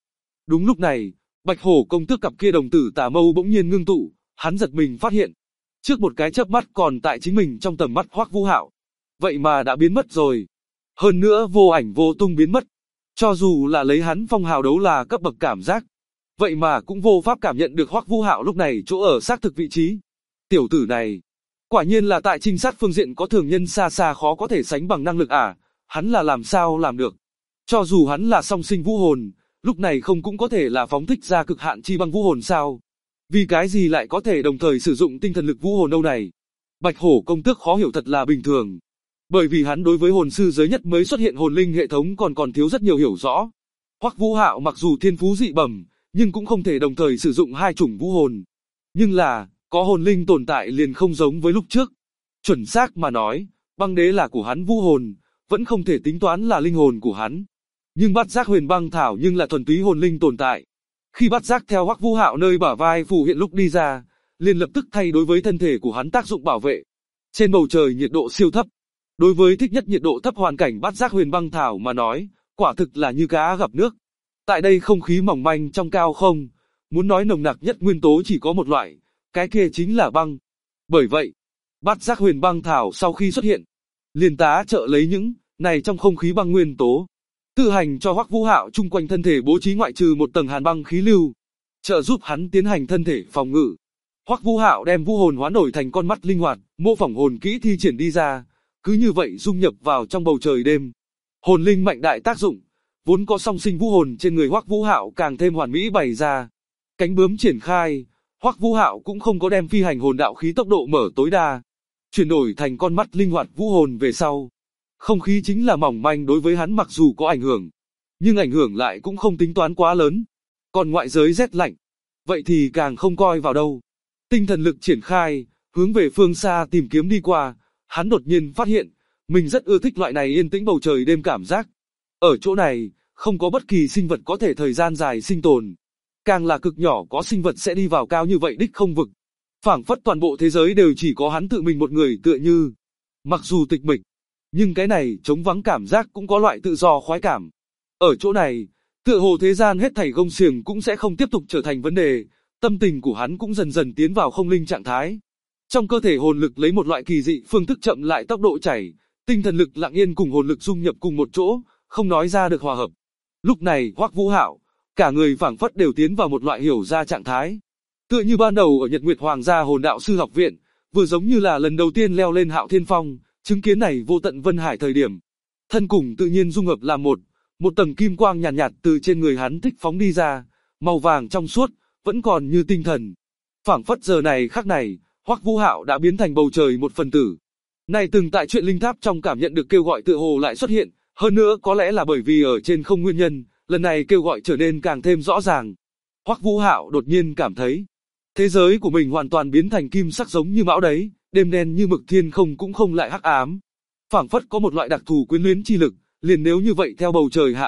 Đúng lúc này, Bạch Hổ công tước cặp kia đồng tử tà mâu bỗng nhiên ngưng tụ, hắn giật mình phát hiện, trước một cái chớp mắt còn tại chính mình trong tầm mắt Hoắc Vũ Hạo, vậy mà đã biến mất rồi. Hơn nữa vô ảnh vô tung biến mất. Cho dù là lấy hắn phong hào đấu là cấp bậc cảm giác, vậy mà cũng vô pháp cảm nhận được Hoắc Vũ Hạo lúc này chỗ ở xác thực vị trí. Tiểu tử này, quả nhiên là tại trinh sát phương diện có thường nhân xa xa khó có thể sánh bằng năng lực à, hắn là làm sao làm được. Cho dù hắn là song sinh vũ hồn, lúc này không cũng có thể là phóng thích ra cực hạn chi băng vũ hồn sao? Vì cái gì lại có thể đồng thời sử dụng tinh thần lực vũ hồn đâu này? Bạch Hổ công tước khó hiểu thật là bình thường. Bởi vì hắn đối với hồn sư giới nhất mới xuất hiện hồn linh hệ thống còn thiếu rất nhiều hiểu rõ. Hoắc Vũ Hạo mặc dù thiên phú dị bẩm, nhưng cũng không thể đồng thời sử dụng hai chủng vũ hồn. Nhưng là, có hồn linh tồn tại liền không giống với lúc trước. Chuẩn xác mà nói, băng đế là của hắn vũ hồn, vẫn không thể tính toán là linh hồn của hắn. Nhưng bát giác huyền băng thảo nhưng là thuần túy hồn linh tồn tại. Khi bát giác theo Hoắc Vũ Hạo nơi bả vai phù hiện lúc đi ra, liền lập tức thay đối với thân thể của hắn tác dụng bảo vệ. Trên bầu trời nhiệt độ siêu thấp. Đối với thích nhất nhiệt độ thấp hoàn cảnh bát giác huyền băng thảo mà nói, quả thực là như cá gặp nước. Tại đây không khí mỏng manh trong cao không, muốn nói nồng nặc nhất nguyên tố chỉ có một loại, cái kia chính là băng. Bởi vậy, bát giác huyền băng thảo sau khi xuất hiện, liền tá trợ lấy những này trong không khí băng nguyên tố, tự hành cho Hoắc Vũ Hạo chung quanh thân thể bố trí ngoại trừ một tầng hàn băng khí lưu, trợ giúp hắn tiến hành thân thể phòng ngự. Hoắc Vũ Hạo đem vũ hồn hóa đổi thành con mắt linh hoạt, mô phỏng hồn kỹ thi triển đi ra, cứ như vậy dung nhập vào trong bầu trời đêm. Hồn linh mạnh đại tác dụng, vốn có song sinh vũ hồn trên người Hoắc Vũ Hạo càng thêm hoàn mỹ bày ra. Cánh bướm triển khai, Hoắc Vũ Hạo cũng không có đem phi hành hồn đạo khí tốc độ mở tối đa, chuyển đổi thành con mắt linh hoạt vũ hồn về sau. Không khí chính là mỏng manh đối với hắn mặc dù có ảnh hưởng, nhưng ảnh hưởng lại cũng không tính toán quá lớn. Còn ngoại giới rét lạnh, vậy thì càng không coi vào đâu. Tinh thần lực triển khai, hướng về phương xa tìm kiếm đi qua, hắn đột nhiên phát hiện, mình rất ưa thích loại này yên tĩnh bầu trời đêm cảm giác. Ở chỗ này, không có bất kỳ sinh vật có thể thời gian dài sinh tồn. Càng là cực nhỏ có sinh vật sẽ đi vào cao như vậy đích không vực. Phảng phất toàn bộ thế giới đều chỉ có hắn tự mình một người tựa như. Mặc dù tịch mịch, nhưng cái này trống vắng cảm giác cũng có loại tự do khoái cảm. Ở chỗ này, tựa hồ thế gian hết thảy gông xiềng cũng sẽ không tiếp tục trở thành vấn đề, tâm tình của hắn cũng dần dần tiến vào không linh trạng thái. Trong cơ thể hồn lực lấy một loại kỳ dị phương thức chậm lại tốc độ chảy, tinh thần lực lặng yên cùng hồn lực dung nhập cùng một chỗ, không nói ra được hòa hợp. Lúc này, Hoắc Vũ Hạo, cả người phảng phất đều tiến vào một loại hiểu ra trạng thái. Tựa như ban đầu ở Nhật Nguyệt Hoàng gia Hồn Đạo sư học viện, vừa giống như là lần đầu tiên leo lên Hạo Thiên Phong, chứng kiến này vô tận vân hải thời điểm. Thân cùng tự nhiên dung hợp làm một tầng kim quang nhàn nhạt, từ trên người hắn thích phóng đi ra, màu vàng trong suốt, vẫn còn như tinh thần. Phảng phất giờ này khắc này, Hoắc Vũ Hạo đã biến thành bầu trời một phần tử. Này từng tại chuyện linh tháp trong cảm nhận được kêu gọi tựa hồ lại xuất hiện, hơn nữa có lẽ là bởi vì ở trên không nguyên nhân, lần này kêu gọi trở nên càng thêm rõ ràng. Hoắc Vũ Hạo đột nhiên cảm thấy, thế giới của mình hoàn toàn biến thành kim sắc giống như bão đấy, đêm đen như mực thiên không cũng không lại hắc ám. Phảng phất có một loại đặc thù quyến luyến chi lực, liền nếu như vậy theo bầu trời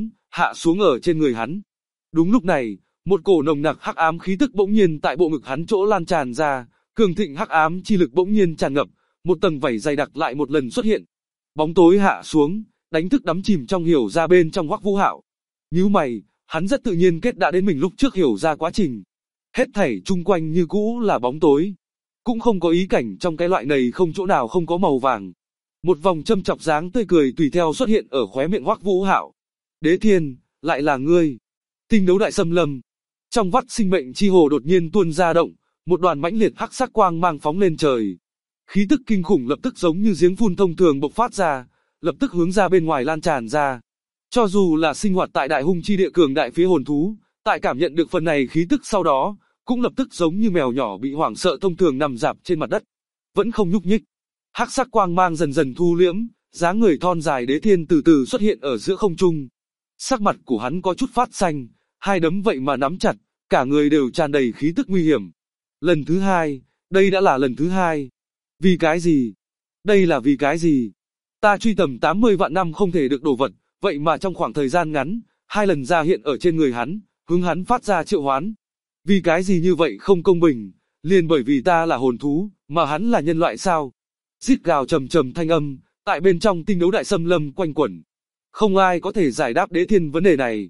hạ xuống ở trên người hắn. Đúng lúc này, một cổ nồng nặc hắc ám khí tức bỗng nhiên tại bộ ngực hắn chỗ lan tràn ra, cường thịnh hắc ám chi lực bỗng nhiên tràn ngập, một tầng vảy dày đặc lại một lần xuất hiện. Bóng tối hạ xuống, đánh thức đắm chìm trong hiểu ra bên trong Hoắc Vũ Hạo. Nhíu mày, hắn rất tự nhiên kết đã đến mình lúc trước hiểu ra quá trình. Hết thảy chung quanh như cũ là bóng tối, cũng không có ý cảnh trong cái loại này không chỗ nào không có màu vàng. Một vòng châm chọc dáng tươi cười tùy theo xuất hiện ở khóe miệng Hoắc Vũ Hạo. Đế Thiên, lại là ngươi. Tinh đấu đại xâm lâm. Trong vắt sinh mệnh chi hồ đột nhiên tuôn ra động, một đoàn mãnh liệt hắc sắc quang mang phóng lên trời. Khí tức kinh khủng lập tức giống như giếng phun thông thường bộc phát ra, lập tức hướng ra bên ngoài lan tràn ra. Cho dù là sinh hoạt tại đại hung chi địa cường đại phía hồn thú, tại cảm nhận được phần này khí tức sau đó, cũng lập tức giống như mèo nhỏ bị hoảng sợ thông thường nằm rạp trên mặt đất, vẫn không nhúc nhích. Hắc sắc quang mang dần dần thu liễm, dáng người thon dài Đế Thiên từ từ xuất hiện ở giữa không trung. Sắc mặt của hắn có chút phát xanh, hai đấm vậy mà nắm chặt, cả người đều tràn đầy khí tức nguy hiểm. Lần thứ hai, đây đã là lần thứ hai. Vì cái gì? Đây là vì cái gì? Ta truy tầm 80 vạn năm không thể được đồ vật, vậy mà trong khoảng thời gian ngắn, hai lần ra hiện ở trên người hắn, hướng hắn phát ra triệu hoán. Vì cái gì như vậy không công bình? Liền bởi vì ta là hồn thú, mà hắn là nhân loại sao? Rít gào trầm trầm thanh âm, tại bên trong tinh đấu đại xâm lâm quanh quẩn. Không ai có thể giải đáp Đế Thiên vấn đề này.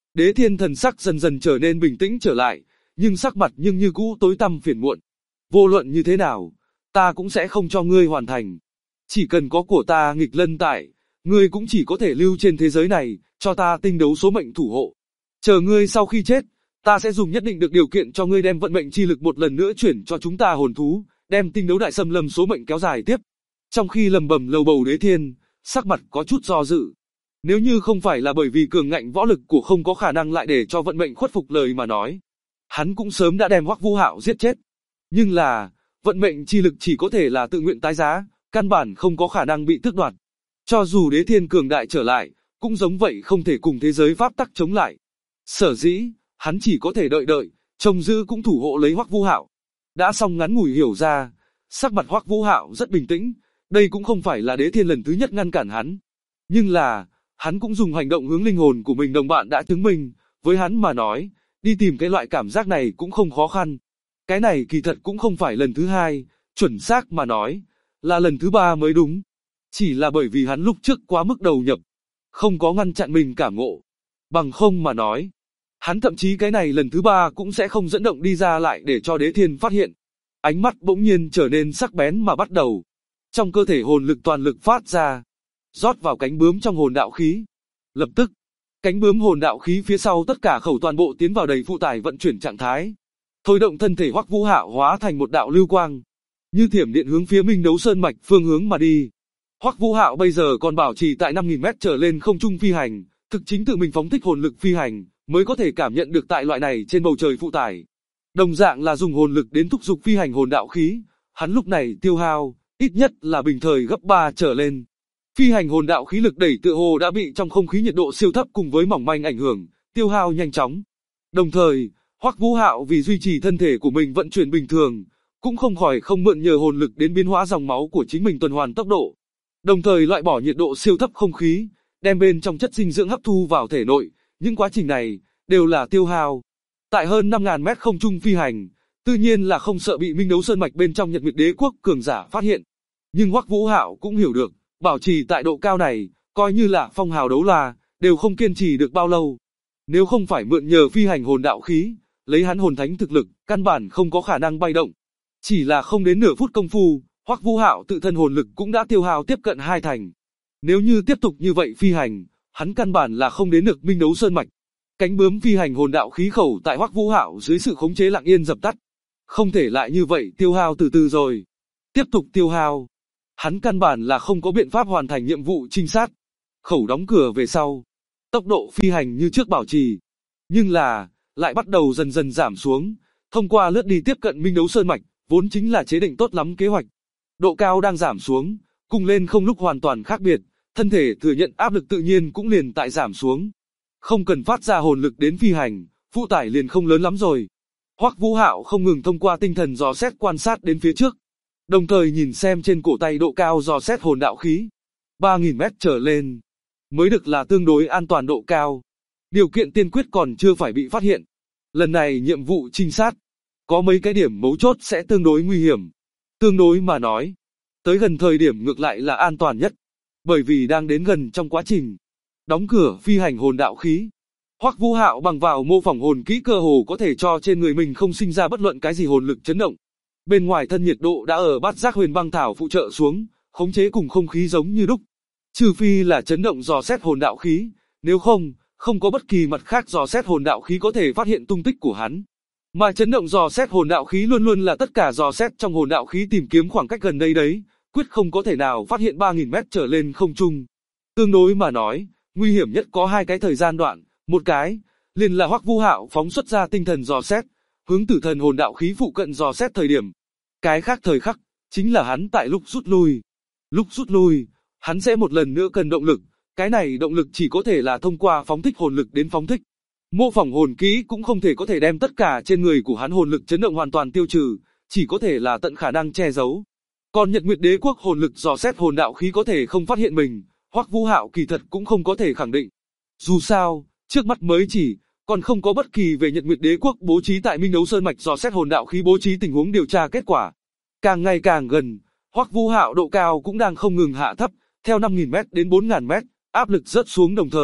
Đế Thiên thần sắc dần dần trở nên bình tĩnh trở lại, nhưng sắc mặt nhưng như cũ tối tăm phiền muộn. Vô luận như thế nào, ta cũng sẽ không cho ngươi hoàn thành. Chỉ cần có của ta nghịch lân tại, ngươi cũng chỉ có thể lưu trên thế giới này, cho ta tinh đấu số mệnh thủ hộ. Chờ ngươi sau khi chết, ta sẽ dùng nhất định được điều kiện cho ngươi đem vận mệnh chi lực một lần nữa chuyển cho chúng ta hồn thú, đem tinh đấu đại xâm lâm số mệnh kéo dài tiếp. Trong khi lầm bầm lầu bầu Đế Thiên, sắc mặt có chút do dự. Nếu như không phải là bởi vì cường ngạnh võ lực của không có khả năng lại để cho vận mệnh khuất phục lời mà nói, hắn cũng sớm đã đem Hoắc Vũ Hạo giết chết. Nhưng là, vận mệnh chi lực chỉ có thể là tự nguyện tái giá, căn bản không có khả năng bị tước đoạt. Cho dù Đế Thiên cường đại trở lại, cũng giống vậy không thể cùng thế giới pháp tắc chống lại. Sở dĩ, hắn chỉ có thể đợi, trông giữ cũng thủ hộ lấy Hoắc Vũ Hạo. Đã xong ngắn ngủi hiểu ra, sắc mặt Hoắc Vũ Hạo rất bình tĩnh, đây cũng không phải là Đế Thiên lần thứ nhất ngăn cản hắn. Nhưng là, hắn cũng dùng hành động hướng linh hồn của mình đồng bạn đã chứng minh, với hắn mà nói, đi tìm cái loại cảm giác này cũng không khó khăn. Cái này kỳ thật cũng không phải lần thứ hai, chuẩn xác mà nói, là lần thứ ba mới đúng. Chỉ là bởi vì hắn lúc trước quá mức đầu nhập, không có ngăn chặn mình cảm ngộ. Bằng không mà nói, hắn thậm chí cái này lần thứ ba cũng sẽ không dẫn động đi ra lại để cho Đế Thiên phát hiện. Ánh mắt bỗng nhiên trở nên sắc bén mà bắt đầu. Trong cơ thể hồn lực toàn lực phát ra, rót vào cánh bướm trong hồn đạo khí. Lập tức, cánh bướm hồn đạo khí phía sau tất cả khẩu toàn bộ tiến vào đầy phụ tải vận chuyển trạng thái. Thôi động thân thể Hoắc Vũ Hạo hóa thành một đạo lưu quang, như thiểm điện hướng phía Minh Đấu Sơn mạch phương hướng mà đi. Hoắc Vũ Hạo bây giờ còn bảo trì tại 5000 mét trở lên không trung phi hành, thực chính tự mình phóng thích hồn lực phi hành, mới có thể cảm nhận được tại loại này trên bầu trời phụ tải. Đồng dạng là dùng hồn lực đến thúc giục phi hành hồn đạo khí, hắn lúc này tiêu hao, ít nhất là bình thời gấp 3 trở lên. Phi hành hồn đạo khí lực đẩy tựa hồ đã bị trong không khí nhiệt độ siêu thấp cùng với mỏng manh ảnh hưởng, tiêu hao nhanh chóng. Đồng thời, Hoắc Vũ Hạo vì duy trì thân thể của mình vận chuyển bình thường, cũng không khỏi không mượn nhờ hồn lực đến biến hóa dòng máu của chính mình tuần hoàn tốc độ. Đồng thời loại bỏ nhiệt độ siêu thấp không khí, đem bên trong chất dinh dưỡng hấp thu vào thể nội, những quá trình này đều là tiêu hao. Tại hơn 5000 mét không trung phi hành, tự nhiên là không sợ bị Minh Đấu Sơn mạch bên trong Nhật Nguyệt Đế quốc cường giả phát hiện. Nhưng Hoắc Vũ Hạo cũng hiểu được, bảo trì tại độ cao này, coi như là phong hào đấu la, đều không kiên trì được bao lâu. Nếu không phải mượn nhờ phi hành hồn đạo khí, lấy hắn hồn thánh thực lực, căn bản không có khả năng bay động. Chỉ là không đến nửa phút công phu, Hoắc Vũ Hạo tự thân hồn lực cũng đã tiêu hao tiếp cận 2 thành. Nếu như tiếp tục như vậy phi hành, hắn căn bản là không đến được Minh Đấu Sơn mạch. Cánh bướm phi hành hồn đạo khí khẩu tại Hoắc Vũ Hạo dưới sự khống chế lặng yên dập tắt. Không thể lại như vậy tiêu hao từ từ rồi. Tiếp tục tiêu hao. Hắn căn bản là không có biện pháp hoàn thành nhiệm vụ trinh sát. Khẩu đóng cửa về sau. Tốc độ phi hành như trước bảo trì. Nhưng là, lại bắt đầu dần dần giảm xuống. Thông qua lướt đi tiếp cận Minh Đấu Sơn mạch, vốn chính là chế định tốt lắm kế hoạch. Độ cao đang giảm xuống, cùng lên không lúc hoàn toàn khác biệt. Thân thể thừa nhận áp lực tự nhiên cũng liền tại giảm xuống. Không cần phát ra hồn lực đến phi hành, phụ tải liền không lớn lắm rồi. Hoắc Vũ Hạo không ngừng thông qua tinh thần dò xét quan sát đến phía trước, đồng thời nhìn xem trên cổ tay độ cao dò xét hồn đạo khí. 3000 mét trở lên, mới được là tương đối an toàn độ cao. Điều kiện tiên quyết còn chưa phải bị phát hiện. Lần này nhiệm vụ trinh sát, có mấy cái điểm mấu chốt sẽ tương đối nguy hiểm. Tương đối mà nói, tới gần thời điểm ngược lại là an toàn nhất, bởi vì đang đến gần trong quá trình đóng cửa phi hành hồn đạo khí. Hoắc Vũ Hạo bằng vào mô phỏng hồn kỹ cơ hồ có thể cho trên người mình không sinh ra bất luận cái gì hồn lực chấn động. Bên ngoài thân nhiệt độ đã ở bát giác huyền băng thảo phụ trợ xuống, khống chế cùng không khí giống như đúc. Trừ phi là chấn động dò xét hồn đạo khí, nếu không, không có bất kỳ mặt khác dò xét hồn đạo khí có thể phát hiện tung tích của hắn. Mà chấn động dò xét hồn đạo khí luôn luôn là tất cả dò xét trong hồn đạo khí tìm kiếm khoảng cách gần đây đấy, quyết không có thể nào phát hiện 3000 mét trở lên không trung. Tương đối mà nói, nguy hiểm nhất có 2 cái thời gian đoạn, một cái liền là Hoắc Vũ Hạo phóng xuất ra tinh thần dò xét, hướng tử thần hồn đạo khí phụ cận dò xét thời điểm. Cái khác thời khắc, chính là hắn tại lúc rút lui. Lúc rút lui, hắn sẽ một lần nữa cần động lực, cái này động lực chỉ có thể là thông qua phóng thích hồn lực đến phóng thích. Mô phỏng hồn kỹ cũng không thể có thể đem tất cả trên người của hắn hồn lực chấn động hoàn toàn tiêu trừ, chỉ có thể là tận khả năng che giấu. Còn Nhật Nguyệt Đế quốc hồn lực dò xét hồn đạo khí có thể không phát hiện mình, Hoắc Vũ Hạo kỳ thật cũng không có thể khẳng định. Dù sao, trước mắt mới chỉ, còn không có bất kỳ về Nhật Nguyệt Đế quốc bố trí tại Minh Đấu Sơn mạch dò xét hồn đạo khí bố trí tình huống điều tra kết quả. Càng ngày càng gần, Hoắc Vũ Hạo độ cao cũng đang không ngừng hạ thấp, theo 5000 mét đến 4000 mét, áp lực rớt xuống đồng thời,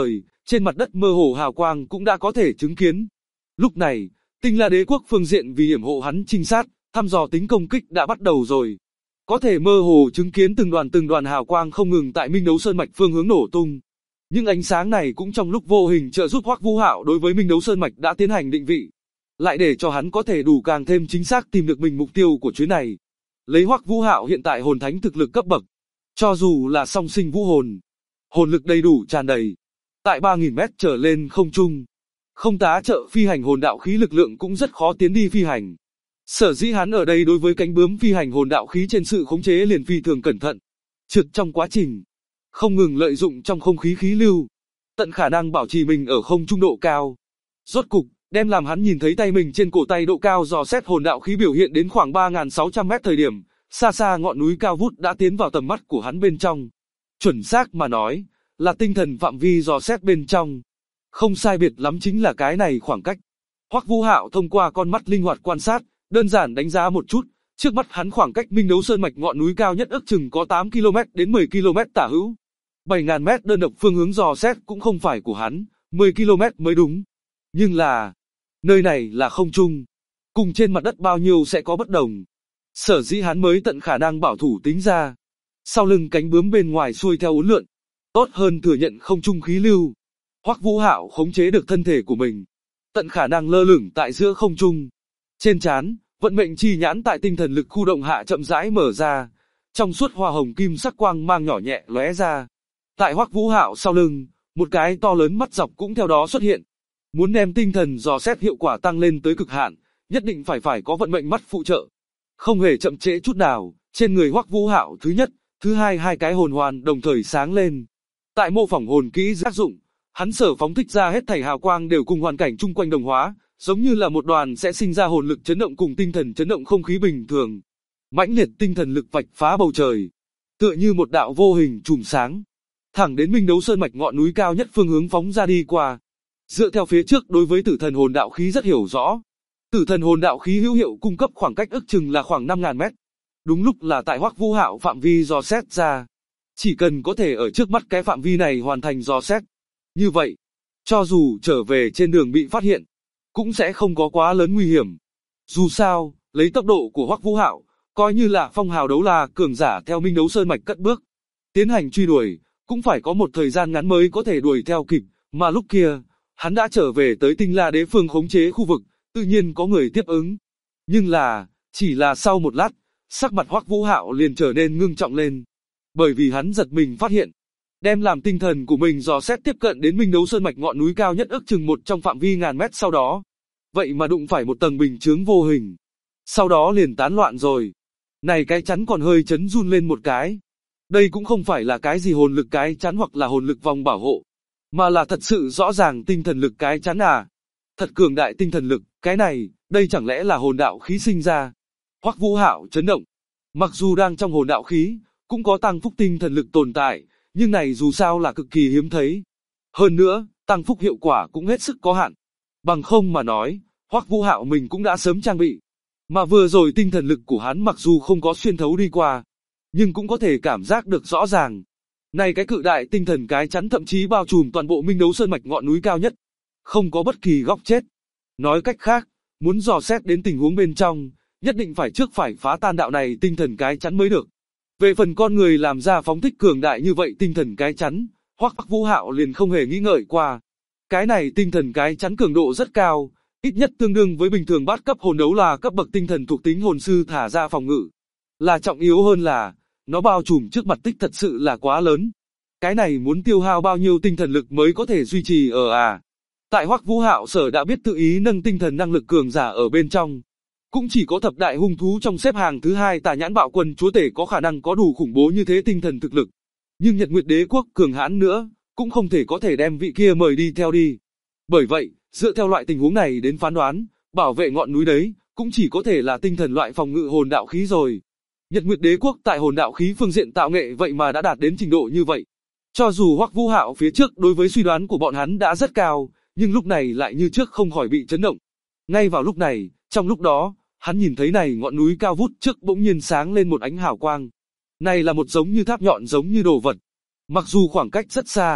trên mặt đất mơ hồ hào quang cũng đã có thể chứng kiến. Lúc này, Tinh La Đế quốc phương diện vì hiểm hộ hắn trinh sát, thăm dò tính công kích đã bắt đầu rồi. Có thể mơ hồ chứng kiến từng đoàn hào quang không ngừng tại Minh Đấu Sơn mạch phương hướng nổ tung. Những ánh sáng này cũng trong lúc vô hình trợ giúp Hoắc Vũ Hạo đối với Minh Đấu Sơn mạch đã tiến hành định vị, lại để cho hắn có thể đủ càng thêm chính xác tìm được mình mục tiêu của chuyến này. Lấy Hoắc Vũ Hạo hiện tại hồn thánh thực lực cấp bậc, cho dù là song sinh vũ hồn, hồn lực đầy đủ tràn đầy, tại 3000 mét trở lên không trung, không tá trợ phi hành hồn đạo khí lực lượng cũng rất khó tiến đi phi hành. Sở dĩ hắn ở đây đối với cánh bướm phi hành hồn đạo khí trên sự khống chế liền phi thường cẩn thận, trượt trong quá trình, không ngừng lợi dụng trong không khí khí lưu, tận khả năng bảo trì mình ở không trung độ cao. Rốt cục, đem làm hắn nhìn thấy tay mình trên cổ tay độ cao dò xét hồn đạo khí biểu hiện đến khoảng 3600 mét thời điểm, xa xa ngọn núi cao vút đã tiến vào tầm mắt của hắn bên trong. Chuẩn xác mà nói, là tinh thần phạm vi dò xét bên trong. Không sai biệt lắm chính là cái này khoảng cách. Hoắc Vũ Hạo thông qua con mắt linh hoạt quan sát, đơn giản đánh giá một chút, trước mắt hắn khoảng cách Minh Đấu Sơn mạch ngọn núi cao nhất ước chừng có 8 km đến 10 km tả hữu. 7000 mét đơn độc phương hướng dò xét cũng không phải của hắn, 10 km mới đúng. Nhưng là, nơi này là không trung, cùng trên mặt đất bao nhiêu sẽ có bất đồng. Sở dĩ hắn mới tận khả năng bảo thủ tính ra. Sau lưng cánh bướm bên ngoài xuôi theo uốn lượn, tốt hơn thừa nhận không trung khí lưu. Hoắc Vũ Hạo khống chế được thân thể của mình, tận khả năng lơ lửng tại giữa không trung. Trên trán, vận mệnh chi nhãn tại tinh thần lực khu động hạ chậm rãi mở ra, trong suốt hoa hồng kim sắc quang mang nhỏ nhẹ lóe ra. Tại Hoắc Vũ Hạo sau lưng, một cái to lớn mắt dọc cũng theo đó xuất hiện. Muốn đem tinh thần dò xét hiệu quả tăng lên tới cực hạn, nhất định phải có vận mệnh mắt phụ trợ. Không hề chậm trễ chút nào, trên người Hoắc Vũ Hạo thứ nhất, thứ hai cái hồn hoàn đồng thời sáng lên. Tại mô phỏng hồn kỹ tác dụng, hắn sở phóng thích ra hết thảy hào quang đều cùng hoàn cảnh chung quanh đồng hóa, giống như là một đoàn sẽ sinh ra hồn lực chấn động cùng tinh thần chấn động không khí bình thường. Mãnh liệt tinh thần lực vạch phá bầu trời, tựa như một đạo vô hình chùm sáng, thẳng đến Minh Đấu Sơn mạch ngọn núi cao nhất phương hướng phóng ra đi qua. Dựa theo phía trước đối với tử thần hồn đạo khí rất hiểu rõ, tử thần hồn đạo khí hữu hiệu cung cấp khoảng cách ước chừng là khoảng 5000 mét. Đúng lúc là tại Hoắc Vũ Hạo phạm vi dò xét ra, chỉ cần có thể ở trước mắt cái phạm vi này hoàn thành dò xét, như vậy, cho dù trở về trên đường bị phát hiện, cũng sẽ không có quá lớn nguy hiểm. Dù sao, lấy tốc độ của Hoắc Vũ Hạo, coi như là phong hào đấu la cường giả theo Minh Đấu Sơn mạch cất bước, tiến hành truy đuổi, cũng phải có một thời gian ngắn mới có thể đuổi theo kịp, mà lúc kia, hắn đã trở về tới Tinh La Đế phương khống chế khu vực, tự nhiên có người tiếp ứng. Nhưng là, chỉ là sau một lát, sắc mặt Hoắc Vũ Hạo liền trở nên ngưng trọng lên, bởi vì hắn giật mình phát hiện, đem làm tinh thần của mình dò xét tiếp cận đến Minh Đấu Sơn mạch ngọn núi cao nhất ước chừng một trong phạm vi ngàn mét sau đó, vậy mà đụng phải một tầng bình chướng vô hình, sau đó liền tán loạn rồi. Này cái chắn còn hơi chấn run lên một cái. Đây cũng không phải là cái gì hồn lực cái chắn hoặc là hồn lực vòng bảo hộ, mà là thật sự rõ ràng tinh thần lực cái chắn à. Thật cường đại tinh thần lực, cái này, đây chẳng lẽ là hồn đạo khí sinh ra. Hoắc Vũ Hạo chấn động. Mặc dù đang trong hồn đạo khí, cũng có tăng phúc tinh thần lực tồn tại, nhưng này dù sao là cực kỳ hiếm thấy. Hơn nữa, tăng phúc hiệu quả cũng hết sức có hạn. Bằng không mà nói, Hoắc Vũ Hạo mình cũng đã sớm trang bị. Mà vừa rồi tinh thần lực của hắn mặc dù không có xuyên thấu đi qua, nhưng cũng có thể cảm giác được rõ ràng. Này cái cự đại tinh thần cái chắn thậm chí bao trùm toàn bộ Minh Đấu Sơn mạch ngọn núi cao nhất, không có bất kỳ góc chết. Nói cách khác, muốn dò xét đến tình huống bên trong, nhất định phải trước phải phá tan đạo này tinh thần cái chắn mới được. Về phần con người làm ra phóng thích cường đại như vậy tinh thần cái chắn, Hoắc Vũ Hạo liền không hề nghĩ ngợi qua. Cái này tinh thần cái chắn cường độ rất cao, ít nhất tương đương với bình thường bát cấp hồn đấu là cấp bậc tinh thần thuộc tính hồn sư thả ra phòng ngự. Là trọng yếu hơn là, nó bao trùm trước mặt tích thật sự là quá lớn. Cái này muốn tiêu hao bao nhiêu tinh thần lực mới có thể duy trì ở à. Tại Hoắc Vũ Hạo sở đã biết tự ý nâng tinh thần năng lực cường giả ở bên trong. Cũng chỉ có thập đại hung thú trong xếp hàng thứ hai Tà Nhãn Bạo Quân chúa tể có khả năng có đủ khủng bố như thế tinh thần thực lực. Nhưng Nhật Nguyệt Đế quốc cường hãn nữa, cũng không thể có thể đem vị kia mời đi theo đi. Bởi vậy, dựa theo loại tình huống này đến phán đoán, bảo vệ ngọn núi đấy, cũng chỉ có thể là tinh thần loại phòng ngự hồn đạo khí rồi. Nhật Nguyệt Đế quốc tại hồn đạo khí phương diện tạo nghệ vậy mà đã đạt đến trình độ như vậy. Cho dù Hoắc Vũ Hạo phía trước đối với suy đoán của bọn hắn đã rất cao, nhưng lúc này lại như trước không khỏi bị chấn động. Ngay vào lúc này, trong lúc đó, hắn nhìn thấy này ngọn núi cao vút trước bỗng nhiên sáng lên một ánh hào quang. Này là một giống như tháp nhọn giống như đồ vật. Mặc dù khoảng cách rất xa,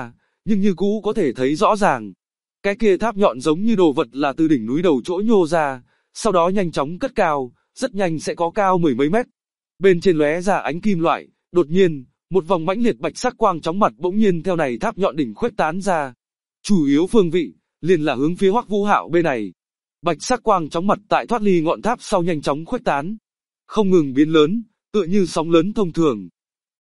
nhưng như cũ có thể thấy rõ ràng. Cái kia tháp nhọn giống như đồ vật là từ đỉnh núi đầu chỗ nhô ra, sau đó nhanh chóng cất cao, rất nhanh sẽ có cao mười mấy mét. Bên trên lóe ra ánh kim loại, đột nhiên, một vòng mãnh liệt bạch sắc quang chóng mặt bỗng nhiên theo này tháp nhọn đỉnh khuếch tán ra. Chủ yếu phương vị, liền là hướng phía Hoắc Vũ Hạo bên này. Bạch sắc quang chóng mặt tại thoát ly ngọn tháp sau nhanh chóng khuếch tán, không ngừng biến lớn, tựa như sóng lớn thông thường.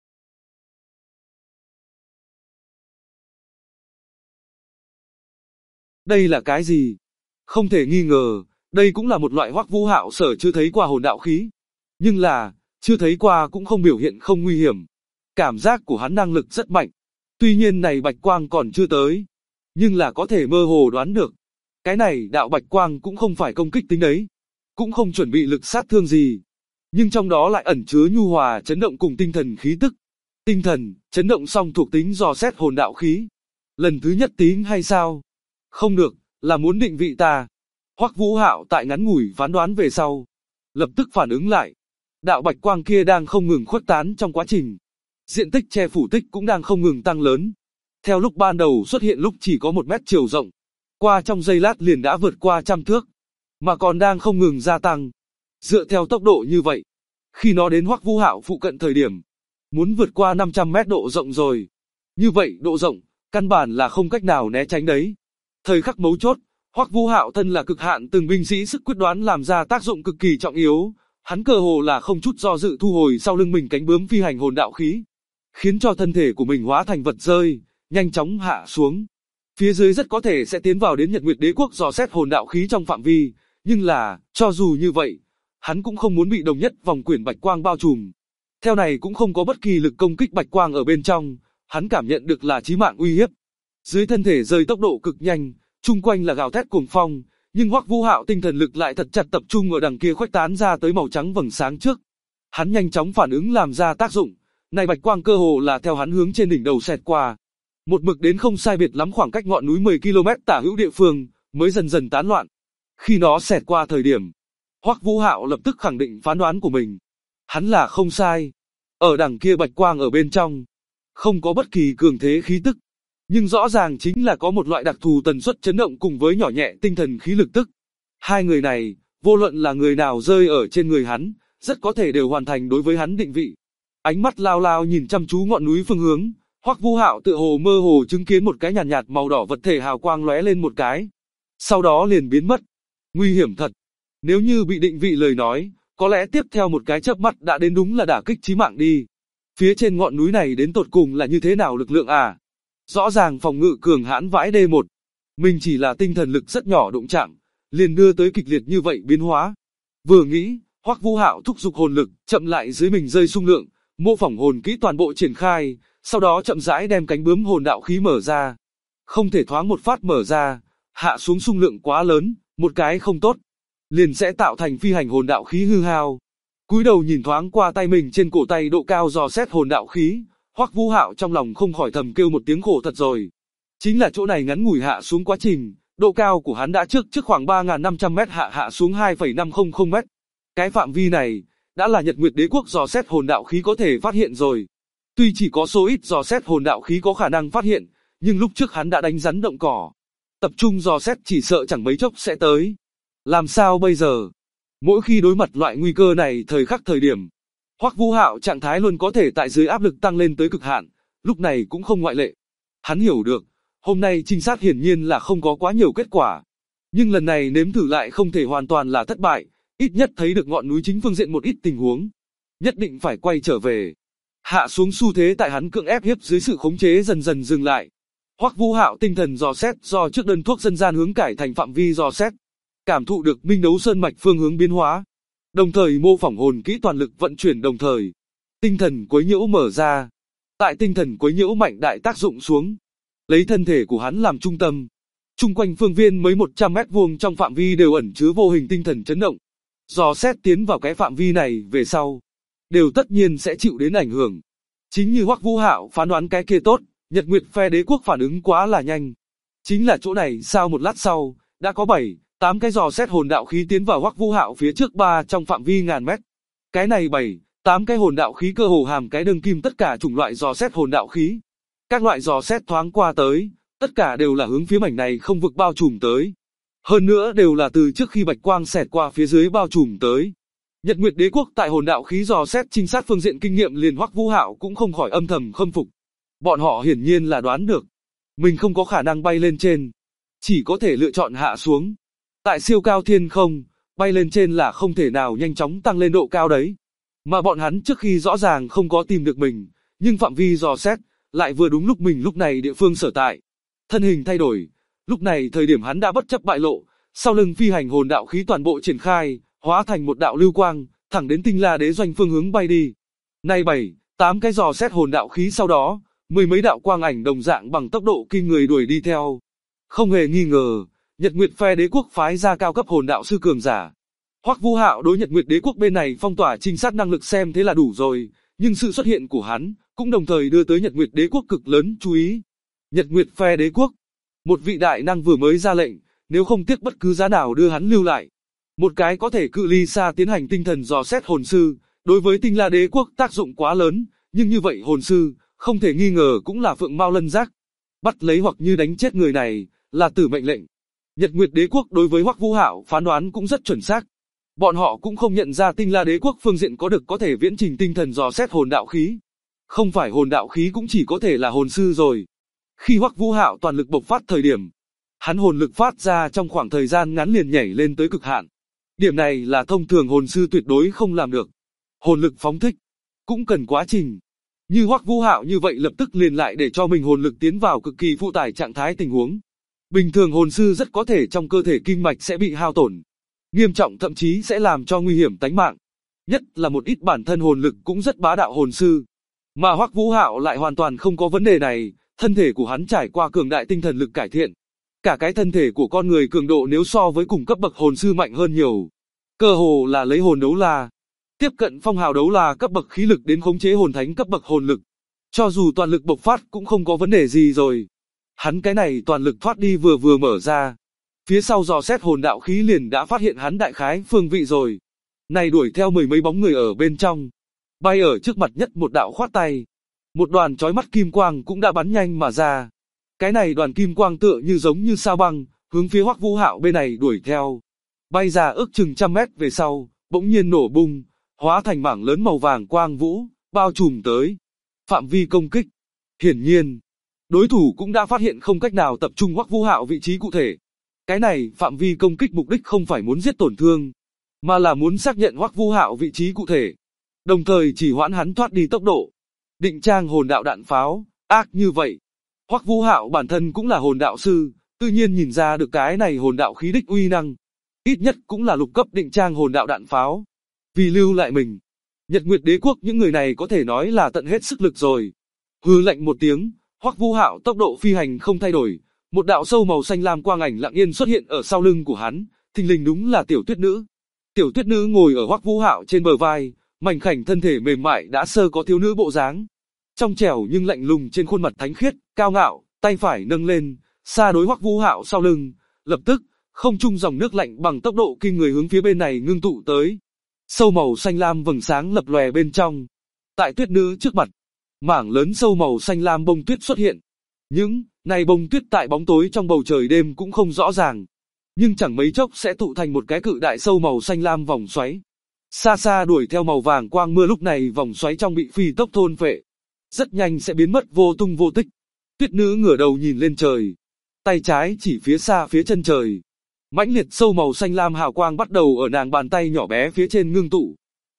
Đây là cái gì? Không thể nghi ngờ, đây cũng là một loại Hoắc Vũ Hạo sở chưa thấy qua hồn đạo khí. Nhưng là, chưa thấy qua cũng không biểu hiện không nguy hiểm. Cảm giác của hắn năng lực rất mạnh. Tuy nhiên này bạch quang còn chưa tới, nhưng là có thể mơ hồ đoán được. Cái này đạo bạch quang cũng không phải công kích tính đấy, cũng không chuẩn bị lực sát thương gì. Nhưng trong đó lại ẩn chứa nhu hòa chấn động cùng tinh thần khí tức. Tinh thần, chấn động song thuộc tính dò xét hồn đạo khí. Lần thứ nhất tính hay sao? Không được, là muốn định vị ta. Hoắc Vũ Hạo tại ngắn ngủi phán đoán về sau, lập tức phản ứng lại. Đạo bạch quang kia đang không ngừng khuếch tán trong quá trình. Diện tích che phủ tích cũng đang không ngừng tăng lớn. Theo lúc ban đầu xuất hiện lúc chỉ có 1 mét chiều rộng, qua trong giây lát liền đã vượt qua 100 thước, mà còn đang không ngừng gia tăng. Dựa theo tốc độ như vậy, khi nó đến Hoắc Vũ Hạo phụ cận thời điểm, muốn vượt qua 500 mét độ rộng rồi. Như vậy độ rộng, căn bản là không cách nào né tránh đấy. Thời khắc mấu chốt, Hoắc Vũ Hạo thân là cực hạn từng binh sĩ sức quyết đoán làm ra tác dụng cực kỳ trọng yếu. Hắn cơ hồ là không chút do dự thu hồi sau lưng mình cánh bướm phi hành hồn đạo khí, khiến cho thân thể của mình hóa thành vật rơi, nhanh chóng hạ xuống. Phía dưới rất có thể sẽ tiến vào đến Nhật Nguyệt Đế Quốc dò xét hồn đạo khí trong phạm vi, nhưng là, cho dù như vậy, hắn cũng không muốn bị đồng nhất vòng quyển bạch quang bao trùm. Theo này cũng không có bất kỳ lực công kích bạch quang ở bên trong, hắn cảm nhận được là chí mạng uy hiếp. Dưới thân thể rơi tốc độ cực nhanh, chung quanh là gào thét cuồng phong, nhưng Hoắc Vũ Hạo tinh thần lực lại thật chặt tập trung ở đằng kia khuếch tán ra tới màu trắng vầng sáng trước. Hắn nhanh chóng phản ứng làm ra tác dụng, này bạch quang cơ hồ là theo hắn hướng trên đỉnh đầu xẹt qua. Một mực đến không sai biệt lắm khoảng cách ngọn núi 10 km tả hữu địa phương, mới dần dần tán loạn. Khi nó xẹt qua thời điểm, Hoắc Vũ Hạo lập tức khẳng định phán đoán của mình. Hắn là không sai. Ở đằng kia bạch quang ở bên trong, không có bất kỳ cường thế khí tức. Nhưng rõ ràng chính là có một loại đặc thù tần suất chấn động cùng với nhỏ nhẹ tinh thần khí lực tức. Hai người này, vô luận là người nào rơi ở trên người hắn, rất có thể đều hoàn thành đối với hắn định vị. Ánh mắt lao lao nhìn chăm chú ngọn núi phương hướng, Hoắc Vũ Hạo tựa hồ mơ hồ chứng kiến một cái nhàn nhạt màu đỏ vật thể hào quang lóe lên một cái, sau đó liền biến mất. Nguy hiểm thật. Nếu như bị định vị lời nói, có lẽ tiếp theo một cái chớp mắt đã đến đúng là đả kích chí mạng đi. Phía trên ngọn núi này đến tột cùng là như thế nào lực lượng à? Rõ ràng phòng ngự cường hãn vãi D1. Mình chỉ là tinh thần lực rất nhỏ đụng chạm, liền đưa tới kịch liệt như vậy biến hóa. Vừa nghĩ, Hoắc Vũ Hạo thúc giục hồn lực, chậm lại dưới mình rơi xung lượng, mô phỏng hồn kỹ toàn bộ triển khai, sau đó chậm rãi đem cánh bướm hồn đạo khí mở ra. Không thể thoáng một phát mở ra, hạ xuống xung lượng quá lớn, một cái không tốt, liền sẽ tạo thành phi hành hồn đạo khí hư hao. Cúi đầu nhìn thoáng qua tay mình trên cổ tay độ cao dò xét hồn đạo khí, Hoắc Vũ Hạo trong lòng không khỏi thầm kêu một tiếng khổ thật rồi. Chính là chỗ này ngắn ngủi hạ xuống quá trình, độ cao của hắn đã trước khoảng 3.500 mét hạ xuống 2,500 mét. Cái phạm vi này, đã là Nhật Nguyệt Đế Quốc dò xét hồn đạo khí có thể phát hiện rồi. Tuy chỉ có số ít dò xét hồn đạo khí có khả năng phát hiện, nhưng lúc trước hắn đã đánh rắn động cỏ. Tập trung dò xét chỉ sợ chẳng mấy chốc sẽ tới. Làm sao bây giờ? Mỗi khi đối mặt loại nguy cơ này thời khắc thời điểm, Hoắc Vũ Hạo trạng thái luôn có thể tại dưới áp lực tăng lên tới cực hạn, lúc này cũng không ngoại lệ. Hắn hiểu được, hôm nay trinh sát hiển nhiên là không có quá nhiều kết quả. Nhưng lần này nếm thử lại không thể hoàn toàn là thất bại, ít nhất thấy được ngọn núi chính phương diện một ít tình huống. Nhất định phải quay trở về. Hạ xuống xu thế tại hắn cưỡng ép hiếp dưới sự khống chế dần dần dừng lại. Hoắc Vũ Hạo tinh thần dò xét do trước đơn thuốc dân gian hướng cải thành phạm vi dò xét. Cảm thụ được minh đấu sơn mạch phương hướng biến hóa. Đồng thời mô phỏng hồn kỹ toàn lực vận chuyển đồng thời. Tinh thần quấy nhiễu mở ra. Tại tinh thần quấy nhiễu mạnh đại tác dụng xuống. Lấy thân thể của hắn làm trung tâm. Trung quanh phương viên mấy 100 mét vuông trong phạm vi đều ẩn chứa vô hình tinh thần chấn động. Dò xét tiến vào cái phạm vi này về sau. Đều tất nhiên sẽ chịu đến ảnh hưởng. Chính như Hoắc Vũ Hạo phán đoán cái kia tốt, Nhật Nguyệt phe đế quốc phản ứng quá là nhanh. Chính là chỗ này sau một lát sau, đã có 7-8 cái dò xét hồn đạo khí tiến vào Hoắc Vũ Hạo phía trước trong phạm vi ngàn mét. Cái này 7-8 cái hồn đạo khí cơ hồ hàm cái đường kim tất cả chủng loại dò xét hồn đạo khí. Các loại dò xét thoáng qua tới, tất cả đều là hướng phía mảnh này không vực bao trùm tới. Hơn nữa đều là từ trước khi bạch quang xẹt qua phía dưới bao trùm tới. Nhật Nguyệt Đế quốc tại hồn đạo khí dò xét trinh sát phương diện kinh nghiệm liền Hoắc Vũ Hạo cũng không khỏi âm thầm khâm phục. Bọn họ hiển nhiên là đoán được, mình không có khả năng bay lên trên, chỉ có thể lựa chọn hạ xuống. Tại siêu cao thiên không, bay lên trên là không thể nào nhanh chóng tăng lên độ cao đấy. Mà bọn hắn trước khi rõ ràng không có tìm được mình, nhưng phạm vi dò xét lại vừa đúng lúc mình lúc này địa phương sở tại. Thân hình thay đổi, lúc này thời điểm hắn đã bất chấp bại lộ, sau lưng phi hành hồn đạo khí toàn bộ triển khai, hóa thành một đạo lưu quang, thẳng đến Tinh La Đế doanh phương hướng bay đi. Nay 7, 8 cái dò xét hồn đạo khí sau đó, mười mấy đạo quang ảnh đồng dạng bằng tốc độ kinh người đuổi đi theo. Không hề nghi ngờ, Nhật Nguyệt phe đế quốc phái ra cao cấp hồn đạo sư cường giả. Hoắc Vũ Hạo đối Nhật Nguyệt đế quốc bên này phong tỏa trinh sát năng lực xem thế là đủ rồi, nhưng sự xuất hiện của hắn cũng đồng thời đưa tới Nhật Nguyệt đế quốc cực lớn chú ý. Nhật Nguyệt phe đế quốc, một vị đại năng vừa mới ra lệnh, nếu không tiếc bất cứ giá nào đưa hắn lưu lại. Một cái có thể cự ly xa tiến hành tinh thần dò xét hồn sư, đối với Tinh La đế quốc tác dụng quá lớn, nhưng như vậy hồn sư, không thể nghi ngờ cũng là phượng mao lân giác. Bắt lấy hoặc như đánh chết người này, là tử mệnh lệnh. Nhật Nguyệt đế quốc đối với Hoắc Vũ Hạo phán đoán cũng rất chuẩn xác. Bọn họ cũng không nhận ra Tinh La đế quốc phương diện có thể viễn trình tinh thần dò xét hồn đạo khí. Không phải hồn đạo khí cũng chỉ có thể là hồn sư rồi. Khi Hoắc Vũ Hạo toàn lực bộc phát thời điểm, hắn hồn lực phát ra trong khoảng thời gian ngắn liền nhảy lên tới cực hạn. Điểm này là thông thường hồn sư tuyệt đối không làm được. Hồn lực phóng thích cũng cần quá trình. Như Hoắc Vũ Hạo như vậy lập tức liền lại để cho mình hồn lực tiến vào cực kỳ phụ tải trạng thái tình huống. Bình thường hồn sư rất có thể trong cơ thể kinh mạch sẽ bị hao tổn, nghiêm trọng thậm chí sẽ làm cho nguy hiểm tánh mạng. Nhất là một ít bản thân hồn lực cũng rất bá đạo hồn sư. Mà Hoắc Vũ Hạo lại hoàn toàn không có vấn đề này, thân thể của hắn trải qua cường đại tinh thần lực cải thiện. Cả cái thân thể của con người cường độ nếu so với cùng cấp bậc hồn sư mạnh hơn nhiều. Cơ hồ là lấy hồn đấu la, tiếp cận phong hào đấu la cấp bậc khí lực đến khống chế hồn thánh cấp bậc hồn lực. Cho dù toàn lực bộc phát cũng không có vấn đề gì rồi. Hắn cái này toàn lực thoát đi vừa mở ra. Phía sau dò xét hồn đạo khí liền đã phát hiện hắn đại khái phương vị rồi. Này đuổi theo mười mấy bóng người ở bên trong. Bay ở trước mặt nhất một đạo khoát tay. Một đoàn chói mắt kim quang cũng đã bắn nhanh mà ra. Cái này đoàn kim quang tựa như giống như sao băng, hướng phía Hoắc Vũ Hạo bên này đuổi theo. Bay ra ước chừng trăm mét về sau, bỗng nhiên nổ bung, hóa thành mảng lớn màu vàng quang vũ, bao trùm tới. Phạm vi công kích. Hiển nhiên, đối thủ cũng đã phát hiện không cách nào tập trung Hoắc Vũ Hạo vị trí cụ thể. Cái này phạm vi công kích mục đích không phải muốn giết tổn thương, mà là muốn xác nhận Hoắc Vũ Hạo vị trí cụ thể, đồng thời chỉ hoãn hắn thoát đi tốc độ. Định trang hồn đạo đạn pháo, ác như vậy. Hoắc Vũ Hạo bản thân cũng là hồn đạo sư, tự nhiên nhìn ra được cái này hồn đạo khí đích uy năng. Ít nhất cũng là lục cấp định trang hồn đạo đạn pháo. Vì lưu lại mình, Nhật Nguyệt đế quốc những người này có thể nói là tận hết sức lực rồi. Hừ lạnh một tiếng, Hoắc Vũ Hạo tốc độ phi hành không thay đổi, một đạo sâu màu xanh lam quang ảnh lặng yên xuất hiện ở sau lưng của hắn, thình lình đúng là Tiểu Tuyết Nữ. Tiểu Tuyết Nữ ngồi ở Hoắc Vũ Hạo trên bờ vai, mảnh khảnh thân thể mềm mại đã sơ có thiếu nữ bộ dáng. Trong trẻo nhưng lạnh lùng trên khuôn mặt thánh khiết, cao ngạo, tay phải nâng lên, xa đối Hoắc Vũ Hạo sau lưng, lập tức, không trung dòng nước lạnh bằng tốc độ kinh người hướng phía bên này ngưng tụ tới. Sâu màu xanh lam vầng sáng lập lòe bên trong. Tại Tuyết Nữ trước mặt, mảng lớn sâu màu xanh lam bông tuyết xuất hiện. Những này bông tuyết tại bóng tối trong bầu trời đêm cũng không rõ ràng, nhưng chẳng mấy chốc sẽ tụ thành một cái cự đại sâu màu xanh lam vòng xoáy. Xa xa đuổi theo màu vàng quang mưa lúc này vòng xoáy trong bị phi tốc thôn phệ, rất nhanh sẽ biến mất vô tung vô tích. Tuyết Nữ ngửa đầu nhìn lên trời, tay trái chỉ phía xa phía chân trời. Mãnh liệt sâu màu xanh lam hào quang bắt đầu ở nàng bàn tay nhỏ bé phía trên ngưng tụ.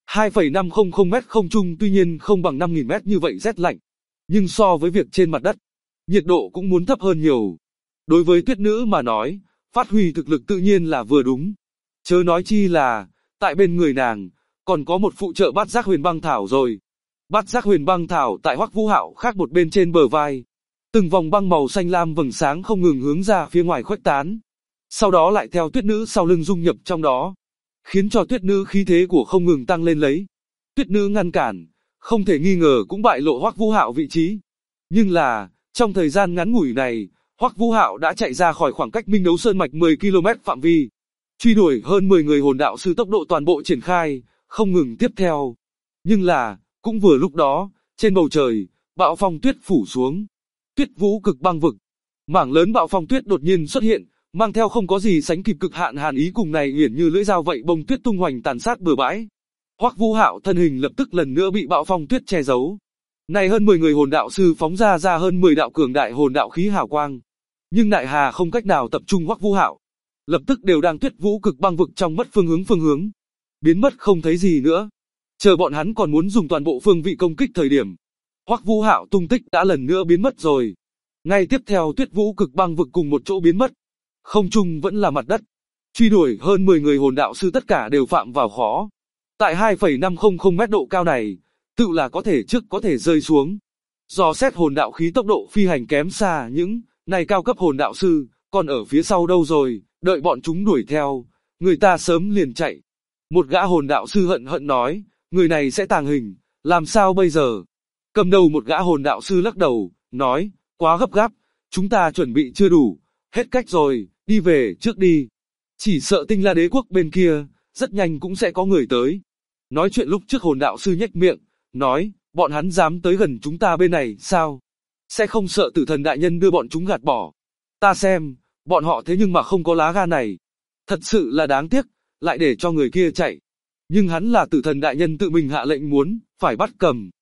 2,500 mét không trung tuy nhiên không bằng 5.000 mét như vậy rét lạnh, nhưng so với việc trên mặt đất, nhiệt độ cũng muốn thấp hơn nhiều. Đối với Tuyết Nữ mà nói, phát huy thực lực tự nhiên là vừa đúng. Chớ nói chi là, tại bên người nàng, còn có một phụ trợ bát giác huyền băng thảo rồi. Bát giác huyền băng thảo tại Hoắc Vũ Hạo khác một bên trên bờ vai. Từng vòng băng màu xanh lam vầng sáng không ngừng hướng ra phía ngoài khuếch tán. Sau đó lại theo Tuyết Nữ sau lưng dung nhập trong đó, khiến cho Tuyết Nữ khí thế của không ngừng tăng lên lấy. Tuyết Nữ ngăn cản, không thể nghi ngờ cũng bại lộ Hoắc Vũ Hạo vị trí. Nhưng là, trong thời gian ngắn ngủi này, Hoắc Vũ Hạo đã chạy ra khỏi khoảng cách Minh Đấu Sơn mạch 10 km phạm vi. Truy đuổi hơn 10 người hồn đạo sư tốc độ toàn bộ triển khai, không ngừng tiếp theo. Nhưng là, cũng vừa lúc đó, trên bầu trời, bão phong tuyết phủ xuống. Tuyết vũ cực băng vực. Mảng lớn bạo phong tuyết đột nhiên xuất hiện, mang theo không có gì sánh kịp cực hạn hàn ý cùng này uyển như lưỡi dao vậy bông tuyết tung hoành tàn sát bừa bãi. Hoắc Vũ Hạo thân hình lập tức lần nữa bị bạo phong tuyết che giấu. Này hơn 10 người hồn đạo sư phóng ra hơn 10 đạo cường đại hồn đạo khí hào quang. Nhưng Đại Hà không cách nào tập trung Hoắc Vũ Hạo. Lập tức đều đang tuyết vũ cực băng vực trong mất phương hướng. Biến mất không thấy gì nữa. Chờ bọn hắn còn muốn dùng toàn bộ phương vị công kích thời điểm. Hoắc Vũ Hạo tung tích đã lần nữa biến mất rồi. Ngay tiếp theo tuyết vũ cực băng vực cùng một chỗ biến mất. Không trung vẫn là mặt đất. Truy đuổi hơn 10 người hồn đạo sư tất cả đều phạm vào khó. Tại 2,500 mét độ cao này, tự là có thể trước có thể rơi xuống. Dò xét hồn đạo khí tốc độ phi hành kém xa những này cao cấp hồn đạo sư, còn ở phía sau đâu rồi, đợi bọn chúng đuổi theo, người ta sớm liền chạy. Một gã hồn đạo sư hận hận nói, người này sẽ tàng hình, làm sao bây giờ? Cầm đầu một gã hồn đạo sư lắc đầu, nói, quá gấp gáp, chúng ta chuẩn bị chưa đủ, hết cách rồi, đi về trước đi. Chỉ sợ Tinh La Đế quốc bên kia, rất nhanh cũng sẽ có người tới. Nói chuyện lúc trước hồn đạo sư nhếch miệng, nói, bọn hắn dám tới gần chúng ta bên này, sao? Sẽ không sợ Tử Thần đại nhân đưa bọn chúng gạt bỏ. Ta xem, bọn họ thế nhưng mà không có lá gan này. Thật sự là đáng tiếc, lại để cho người kia chạy. Nhưng hắn là Tử Thần đại nhân tự mình hạ lệnh muốn, phải bắt cầm.